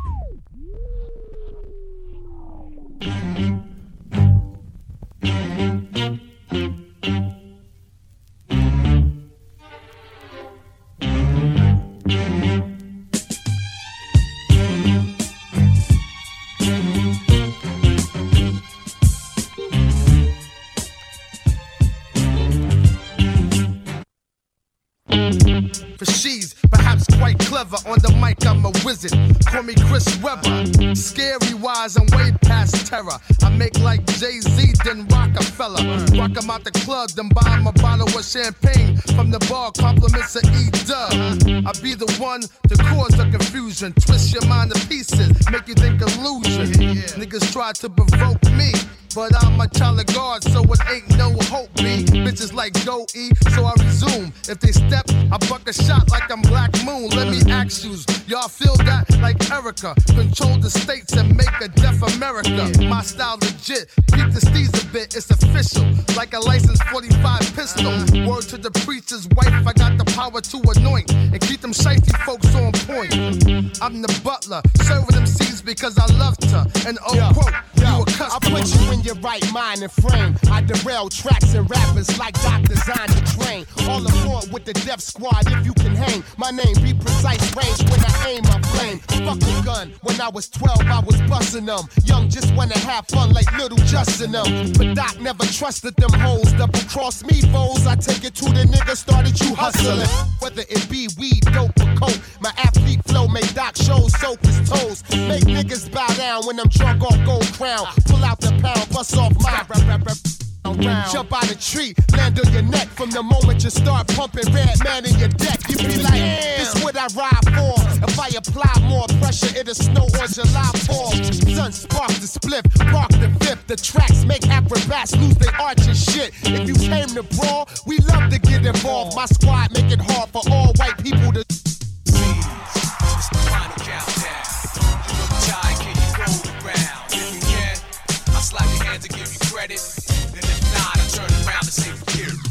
For she's perhaps quite clever. On the mic, I'm a wizard. Call me Chris Webber. Scary wise, I'm way past terror. I make like Jay-Z, then Rockefeller. Rock 'em out the club, then buy 'em a bottle of champagne. From the bar, compliments of E-Dub. I be the one to cause the confusion. Twist your mind to pieces, make you think illusion. Niggas try to provoke me, but I'm a child of God, so it ain't no hope, B. Bitches like go E, so I resume. If they step, I buck a shot like I'm Black Moon. Let me ask you, y'all feel that like Erica? Control the states and make a deaf America. My style legit, keep the steez a bit, it's official. Like a licensed forty-five pistol. Word to the preacher's wife, I got the power to anoint and keep them shiesty folks on point. I'm the butler, serving them seeds because I love to. And oh, yo, quote, yo, you a customer. I put you in your right mind and frame. I derail tracks and rappers like doctors on the train. All aboard with the Def Squad if you can hang. My name be precise range when I aim my flame. Fuck a gun. When I was twelve, I was busting them. Young just wanna have fun like little Justin them. But Doc never trusted them hoes. Double cross me foes. I take it to the nigga started you hustling. Whether it be weed, dope, or coke. My athlete flow make Doc shows soak his toes. Make niggas bow down when I'm drunk off gold crown. Pull out the pound, bust off my rap, rap, rap. Around. Jump out a tree, land on your neck. From the moment you start pumping red man in your deck, you be like, this what I ride for. If I apply more pressure, it'll snow on July fourth. Sun spark the split, park the fifth. The tracks make acrobats lose their arch and shit. If you came to brawl, we love to get involved. My squad make it hard for all white people to see. It's the final countdown. You look tired, can you roll around? If you can, I'll slap your hands and give you credit. Then if not, I turn around and say forget it.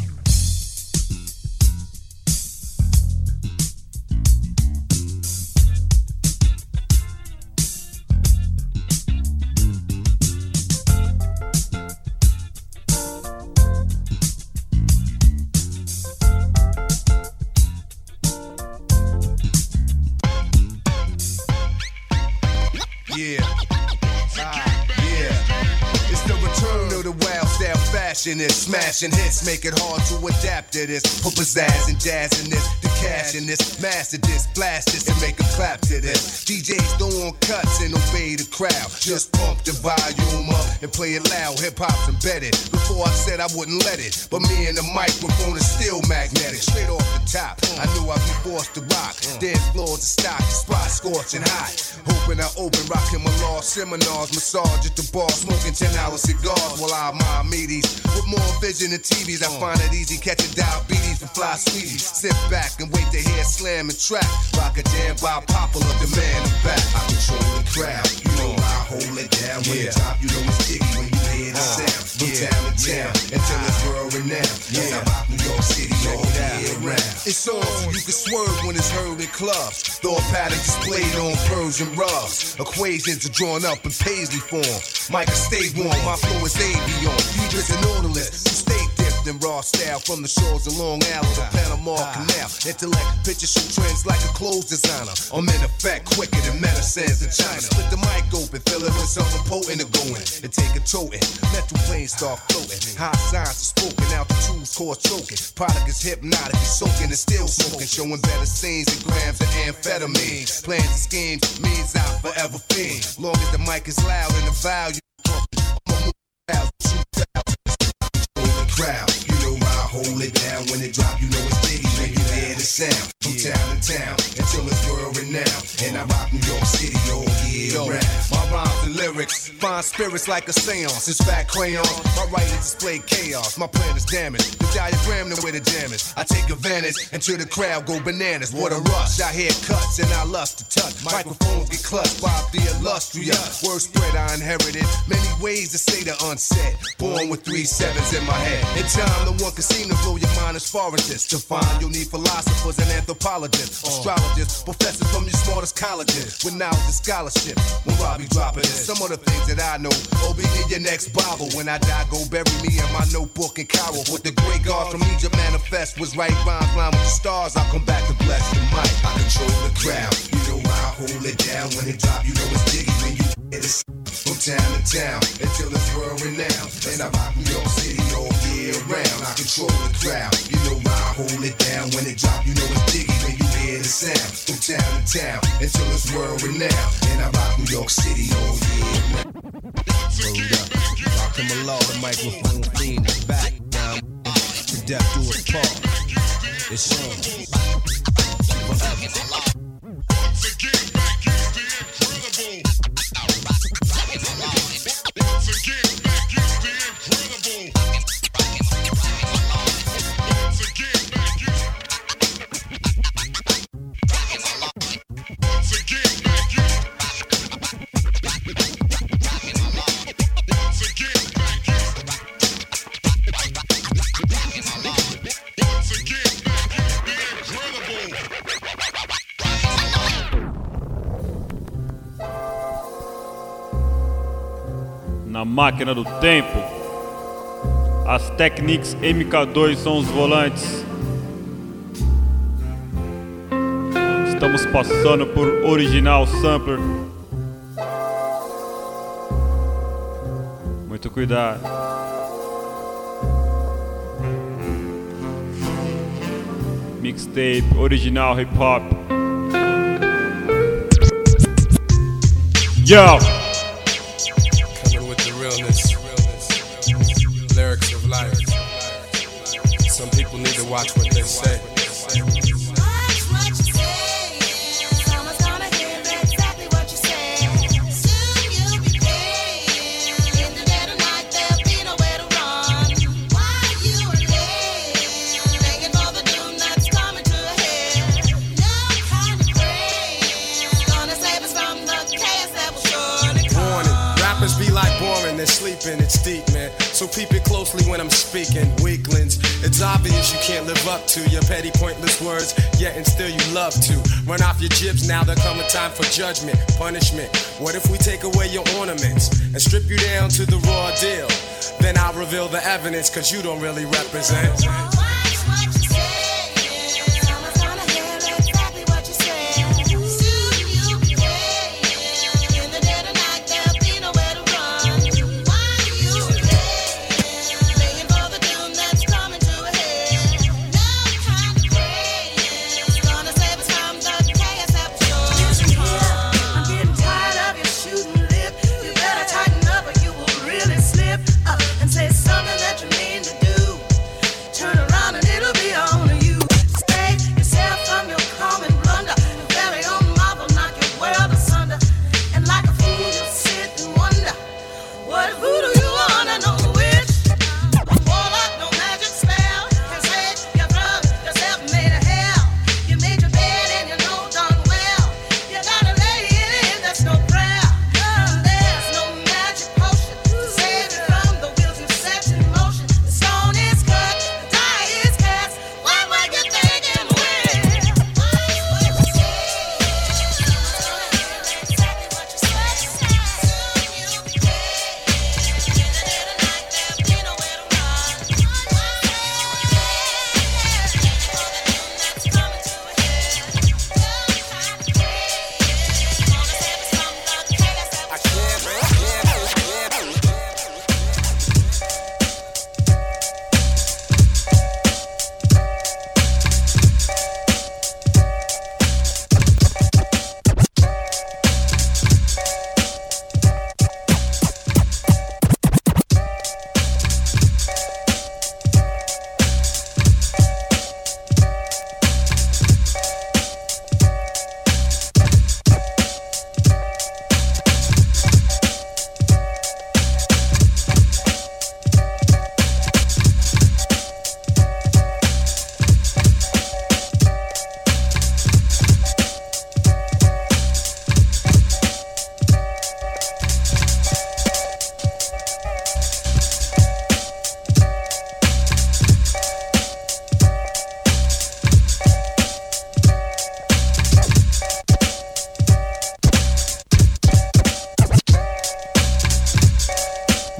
Yeah. wild style fashion is smashing hits, make it hard to adapt to this. Put pizzazz and jazz in this, the cash in this, master this, blast this, and make a clap to this. D Js don't want cuts and obey the crowd. Just pump the volume up and play it loud. Hip hop's embedded. Before I said I wouldn't let it, but me and the microphone is still magnetic. Straight off the top, I knew I'd be forced to rock. Dance floors to stock, spot scorching hot. Hoping I open, rocking my law seminars, massage at the bar, smoking ten hour cigars while I admire meaties. With more vision than T Vs, I find it easy catching diabetes from fly sweeties. Sit back and wait to hear slam and track. Rock a jam by popular demand and back. I control the crowd, you know I hold it down. When yeah. it drop, you know it's sticky when you hear the uh, sound. From yeah. town to town, yeah. until it's world renowned. Yeah, I rock New York City all year round. It's on, you can swerve when it's heard in clubs. Thought pattern displayed on Persian rugs. Equations are drawn up in paisley form. Michael stay warm, my flow is avion. You just an orderless, so stay dipped in raw style. From the shores of Long Island to Panama Canal. Intellect, picture shoot trends like a clothes designer. I'm in effect quicker than medicines in China. Split the mic open, fill it with something potent to go in. And take a toting, mental planes start floating. High science is spoken, altitudes cause choking. Product is hypnotic, he's soaking and still smoking. Showing better scenes and grams of amphetamine. Plans and schemes, means out forever fiend. Long as the mic is loud and the value crowd, you know I hold it down. When it drop, you know it's biggie. When you hear the sound, from town to town until it's world renowned. And I rock New York City all year round. My rhymes and lyrics find spirits like a seance. It's fat crayons, my writing display chaos. My plan is damaged, the diagram know where the jam is. I take advantage until the crowd go bananas. What a rush, I hear cuts and I lust to touch. Microphones get clutched by the illustrious. Word spread I inherited, many ways to say the unsaid. Born with three sevens in my head. In time, no one can seem to blow your mind as far as this. To find you'll need philosophers and anthropologists, astrologists, professors from your smartest colleges with knowledge and scholarship. When Robbie dropping this, some of the things that I know, oh, be in your next Bible. When I die, go bury me in my notebook in Cairo. What the great God from Egypt manifest was right rhymes line with the stars. I'll come back to bless the mic. I control the crowd, you know I hold it down. When it drop, you know it's diggy. When you hit it from town to town until it's world renowned. And I rock New York City all year round. I control the crowd, you know I hold it down. When it drop, you know it's diggy. When you hear the sound from town to town until it's world renowned. And I rock New York City all year round. Hold up, rock him along, the microphone fiend is back down. To death do us part. It's on. Forever. Once again, back is the incredible. Once again, back is the incredible. Once again, back is. Once again, back is. Once again, back is. Once again, back is the incredible. Na máquina do tempo, as Technics M K dois são os volantes. Estamos passando por original sampler. Muito cuidado. Mixtape, original hip hop. Yo! Coming with the realness, lyrics of life. Some people need to watch what they say. Sleeping, it's deep, man. So peep it closely when I'm speaking. Weaklings, it's obvious you can't live up to your petty, pointless words, yet and still you love to run off your jibs. Now there come a time for judgment, punishment. What if we take away your ornaments and strip you down to the raw deal? Then I'll reveal the evidence, cause you don't really represent.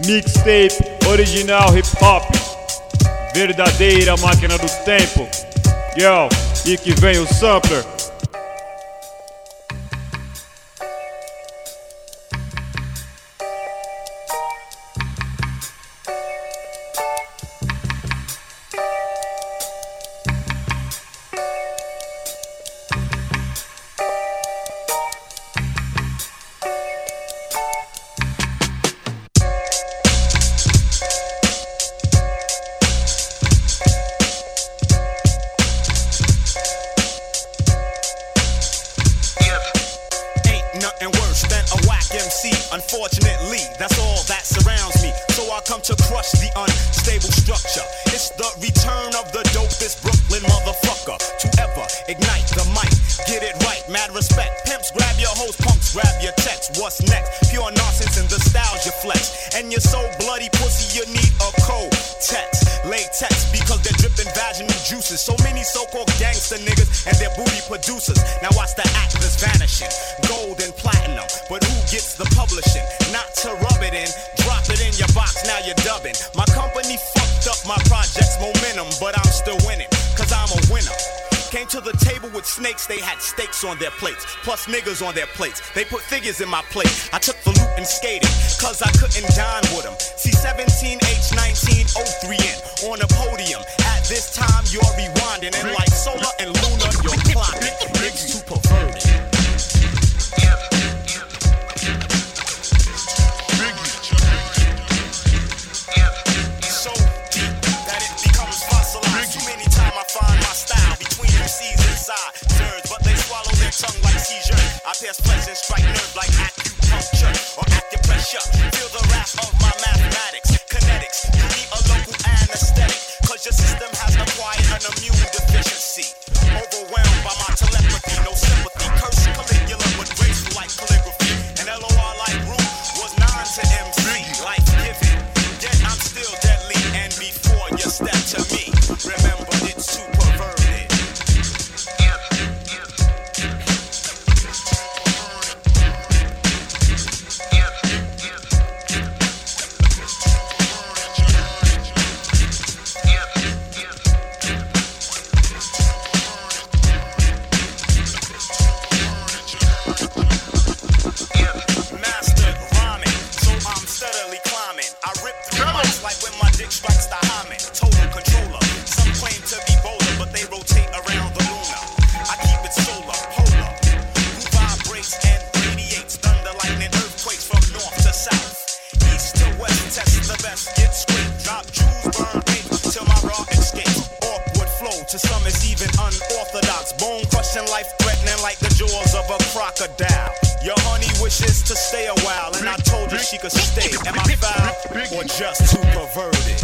Mixtape original hip hop, verdadeira máquina do tempo. Yo, e que vem o sampler. Unfortunately, that's all that surrounds me. So I come to crush the unstable structure. It's the return of the dopest Brooklyn motherfucker to ever ignite the mic. Get it right, mad respect. Pimps, grab your hoes, punks, grab your text. What's next? Pure nonsense and the styles you flex. And you're so bloody pussy, you need a co-text. Latex, because they're dripping vaginal juices. So many so-called gangster niggas and their booty producers. Now watch the actors vanishing. Gold and platinum, but who gets the publishing? Not to rub it in, drop it in your box, now you're dubbing. My company fucked up my project's momentum, but I'm still winning, cause I'm a winner. Came to the table with snakes, they had steaks on their plates, plus niggas on their plates. They put figures in my plate. I took the loot and skated, cause I couldn't dine with them. C seventeen H nineteen oh three N on the podium. At this time, you're rewinding, and like Solar and Luna, you're clocking. It's too perverted. So deep that it becomes fossilized. Too many times I find my style between them seeds inside. Nerds, but they swallow their tongue like seizure. I pierce flesh and strike nerves like acupuncture or acupressure. Feel the wrath of my mathematics, kinetics. You need a local anesthetic, cause your system has acquired an immune deficiency. Overwhelmed by my telepathy, no sympathy. Curse Caligula, but graceful like calligraphy. And L O R like root was nine to M C, life giving. Yet I'm still deadly, and before you step to me, remember it's too perverted. Like when my dick strikes the hymen, total controller. Some claim to be bolder, but they rotate around the lunar. I keep it solar, polar. Who vibrates and radiates thunder, lightning, earthquakes from north to south. East to west, test the best, get straight. Drop jewels, burn paint till my raw escapes. Awkward flow, to some is even unorthodox. Bone crushing, life threatening like the jaws of a crocodile. Your honey wishes to stay a while, and I told her she could stay. Am I foul or just too perverted?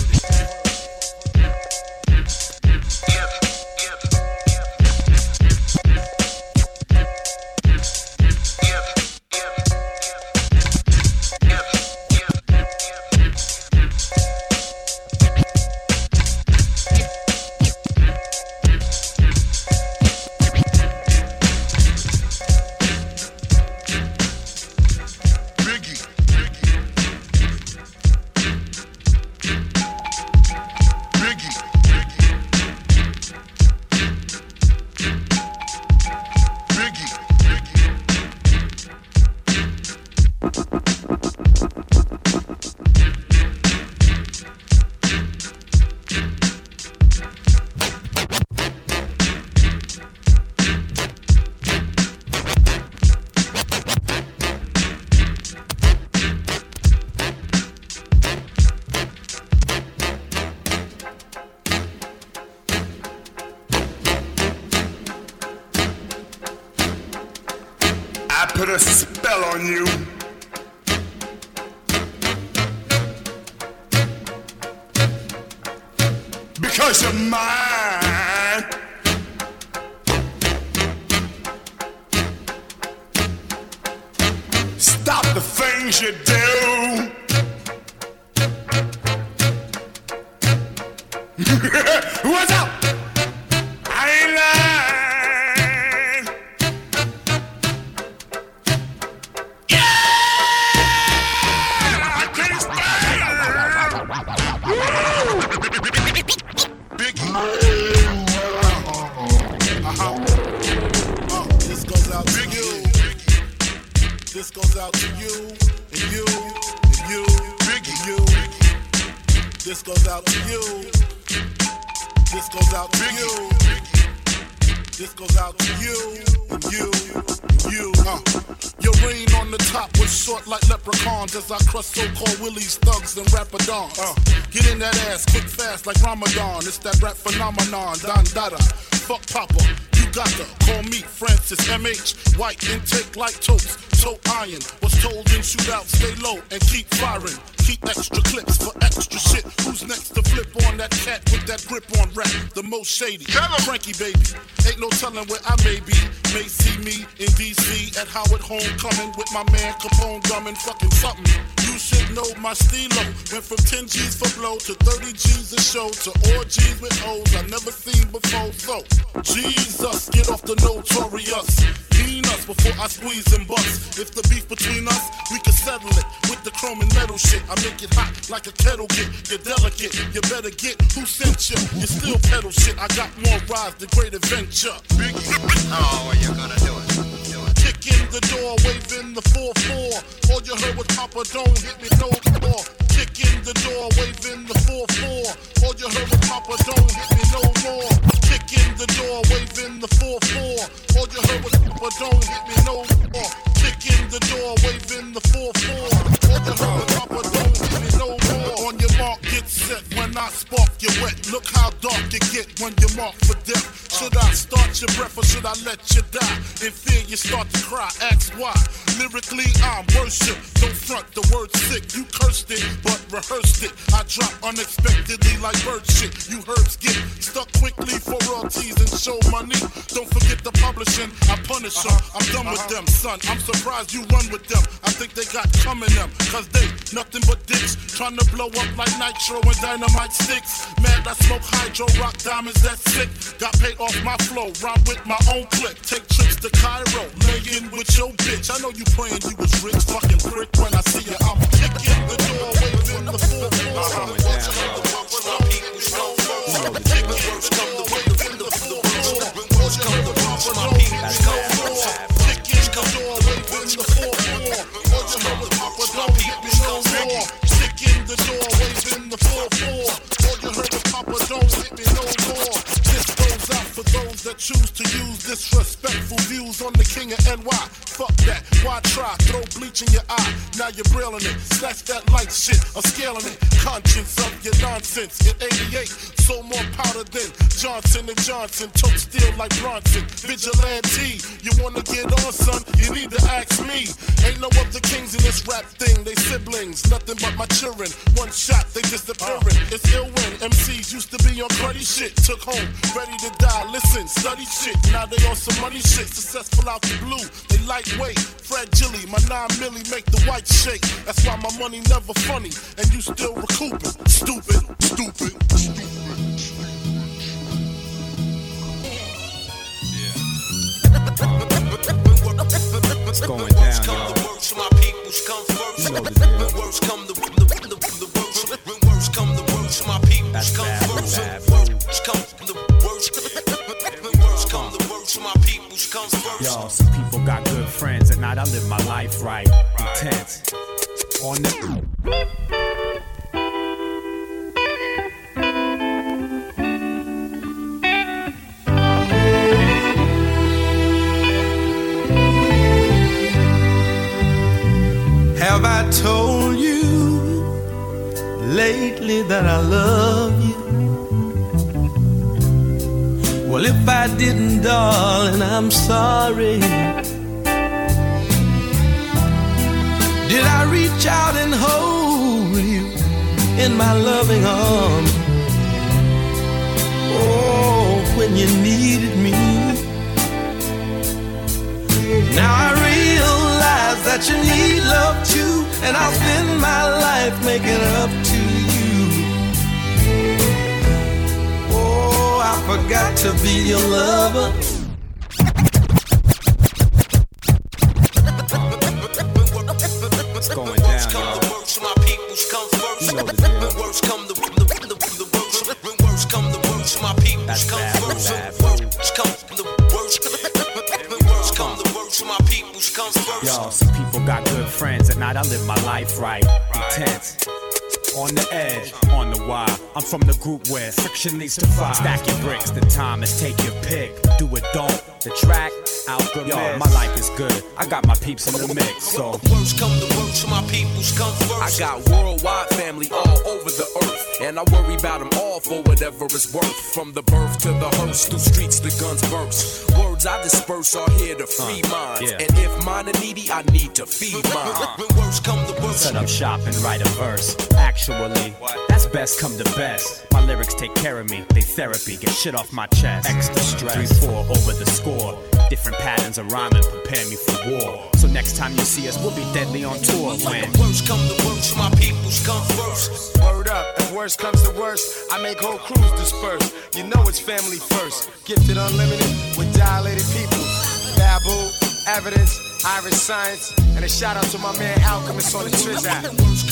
Put a spell on you. Because you're mine. Stop the things you do. What's up? I ain't lying. Stop! out to you, and you, and you, and you. This goes out to you. This goes out to you. This goes out to you, and you, and you. Uh. Your reign on the top was short like leprechauns as I crush so-called willies, thugs, and rapadons. Uh. Get in that ass quick fast like Ramadan. It's that rap phenomenon, Don Dada. Fuck Papa, you got to call me Francis M H. White intake like toast, toe iron. Was told in shootout, stay low and keep firing. Keep extra clips for extra shit. Who's next to flip on that cat with that grip on rap? The most shady. Frankie baby, ain't no telling where I may be. May see me in D C at Howard Homecoming with my man Capone drumming fucking something. You should know my stilo. Went from ten G's for blow to thirty G's a show to all G's with O's I never seen before. So Jesus, get off the notorious. Mean us before I squeeze and bust. If the beef between us, we can settle it with the chrome and metal shit. I make it hot like a kettle get. You're delicate, you better get who sent you. You still pedal shit. I got more rides, the great adventure. Oh, well, you're gonna do it. Do it. Kick in the door, waving the four four. All you heard was Papa, don't hit me no more. Kick in the door, waving the four four. All you heard was Papa, don't hit me no more. Kick in the door, waving the four four. All you heard was Papa, don't hit me no more. Kick in the door, waving the four four. All you heard was Papa, don't hit me no more. On your mark, get set. When I spark, you wet. Look how dark you get when you're marked for death. Should I start your breath or should I let you die? In fear, you start to cry. Ask why. Lyrically, I'm worship. Don't front the word sick. You cursed it, but rehearsed it. I drop unexpectedly like bird shit. You herbs get stuck quickly for royalties and show money. Don't forget the publishing. I punish them. I'm done with them, son. I'm surprised you run with them. I think they got coming them. Cause they nothing but dicks. Trying to blow up like nitro and dynamite sticks. Mad I smoke hydro, rock diamonds, that's sick. Got paid off my flow, rhyme with my own click. Take trips to Cairo, laying with your bitch. I know you praying you was rich, fucking prick. When I see you, I'm kicking the door, waving the four four. Choose to use disrespectful views on the king of N Y. Fuck that, why try? Throw bleach in your eye, now you're brailing it. Snatch that light shit, I'm scaling it. Conscience of your nonsense. In eighty-eight, so more powder than Johnson and Johnson. Tote steel like Bronson. Vigilante, you wanna get on, son? You need to ask me. Ain't no other kings in this rap thing. They siblings, nothing but my children. One shot, they disappearing. It's ill when M Cs used to be on cruddy shit. Took home, ready to die. Listen, study shit. Now they on some money shit. Successful out the blue. They lightweight, fragile. My nine milli make the white shake. That's why my money never funny. And you still recouping. Stupid, stupid, stupid. It's going down, y'all. My peoples come first. You know the deal. When words come the the the the words. When words come the words. My peoples come first. Words come the words. When words come the words. My peoples come first. Yo, some people got good friends. At night I live my life right, intense. On the. Have I told you lately that I love you? Well, if I didn't, darling, I'm sorry. Did I reach out and hold you in my loving arms? Oh, when you needed me. Now I realize that you need love too, and I'll spend my life making up to you. Oh, I forgot to be your lover. It's going down, y'all. My peoples come first. You know the deal. When words come the the the the words. When words come the words. My peoples come first. Words come the words. When words come the words. My peoples come first. Yo, some people got good I live my life right. Intense. On the edge, on the wire. I'm from the group where friction leads to fire. Stack your bricks, the time is take your pick. Do it, don't. The track, alchemist. Yo, my life is good. I got my peeps in the mix, so. Worst come to worst, my peoples come first. I got worldwide family all over the earth, and I worry about them all for whatever it's worth. From the birth to the hearse, through streets the guns burst. Words I disperse are here to free uh, minds, yeah. And if mine are needy, I need to feed mine. When worst come to worst, set up shop and write a verse. Actually, that's best come to best. My lyrics take care of me, they therapy, get shit off my chest. Extra stress, three four over the score. Different patterns of rhyming prepare me for war. So next time you see us, we'll be deadly on tour. When worst come to worst, my peoples come first. Word up, if worst comes to worst, I make whole crews disperse. You know it's family first. Gifted unlimited with dilated people. Babu, Evidence, Irish Science, and a shout out to my man Alchemist on the Trizak.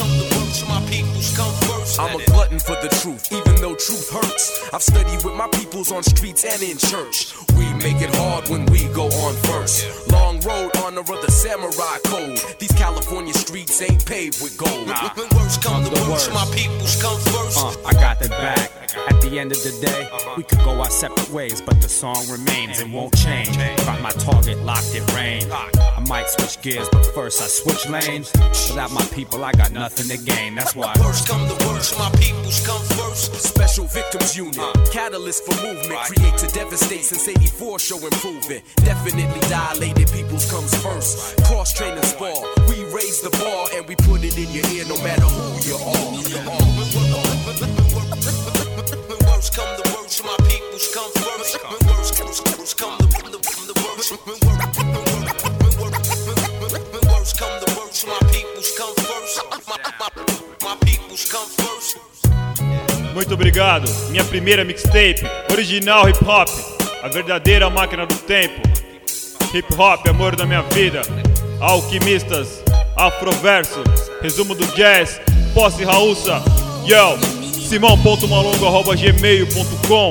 I'm a glutton for the truth, even though truth hurts. I've studied with my peoples on streets and in church. We make it hard when we go on first. Long road, honor of the samurai code. These California streets ain't paved with gold. Nah, when worst come to worst, my peoples come first. Uh, I got the back. At the end of the day, we could go our separate ways, but the song remains, it won't change. Got my target locked in range. I might switch gears, but first I switch lanes. Without my people, I got nothing to gain. That's why worst come to worst, my peoples come first. Special Victims Unit, catalyst for movement, create to devastate since eighty-four, show improvement. Definitely dilated peoples comes first. Cross training spar, we raise the bar and we put it in your ear no matter who you are. When worst come to worst, my peoples come first. When worst come to the worst, when worst come to worst, my peoples come first. My peoples come first. Muito obrigado. Minha primeira mixtape, original hip hop, a verdadeira máquina do tempo. Hip hop, amor da minha vida. Alquimistas, Afroverso, resumo do jazz, Posse Raússa. Yo, simão ponto malongo arroba gmail ponto com.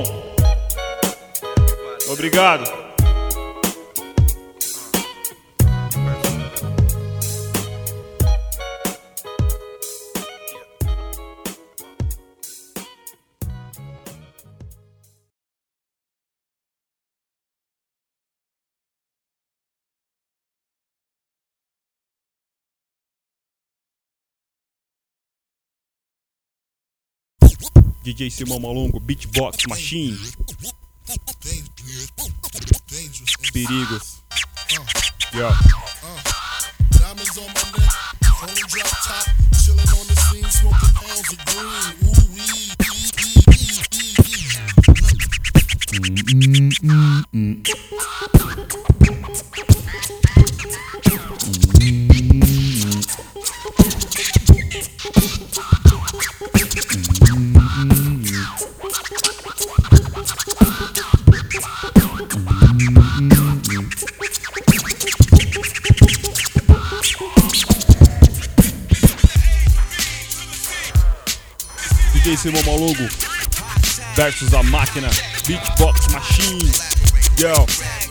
Obrigado. D J Simão Malongo, Beatbox Machine. Perigo. Yo. Diamonds on my neck, phone drop top, chilling on the scene, smoking pounds of green. Ooh wee. D J Simão Malongo versus a máquina Beatbox Machine. Yo.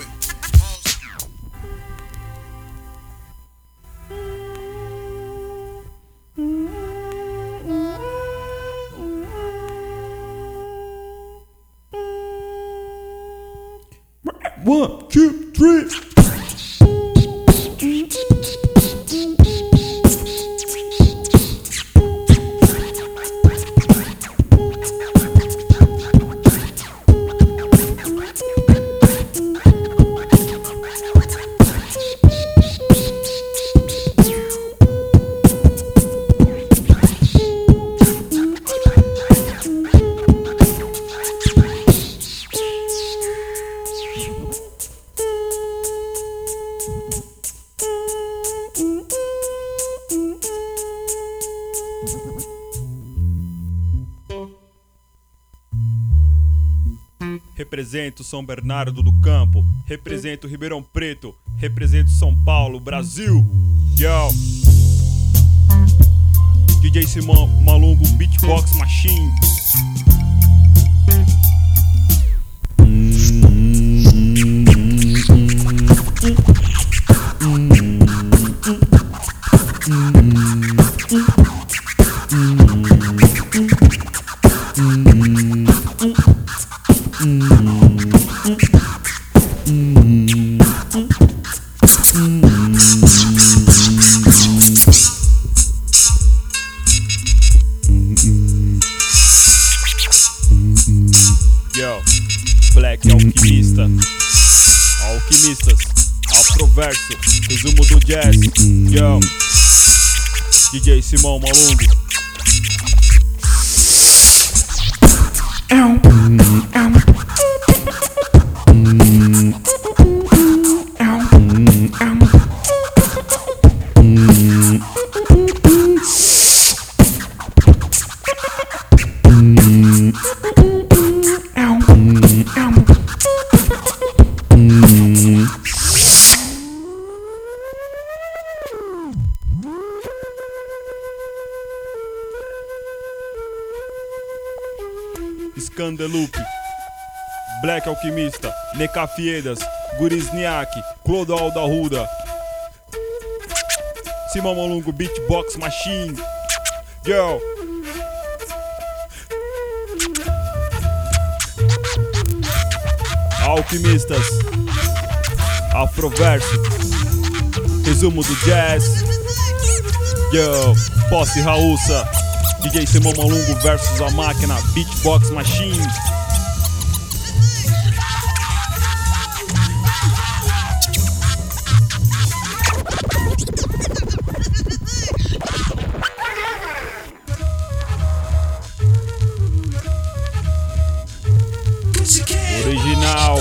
One, two, three. Represento São Bernardo do Campo, represento Ribeirão Preto, represento São Paulo, Brasil. Yo. D J Simão Malongo, Beatbox Machine. Mm-hmm. Yo, Black Alquimista, Alquimistas, Afroverso, resumo do jazz. Yo, D J Simão Malungo. Scandelupe, Black Alquimista, Necafiedas, Gurizniak, Clodal da Ruda, Simão Malungo, Beatbox Machine. Yo, Alquimistas, Afroverso, resumo do jazz. Yo, Posse Raúça, D J Simão Malungo versus a máquina Beatbox Machine. Original.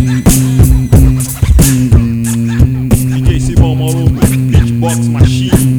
D J Simão Malungo, Beatbox Machine.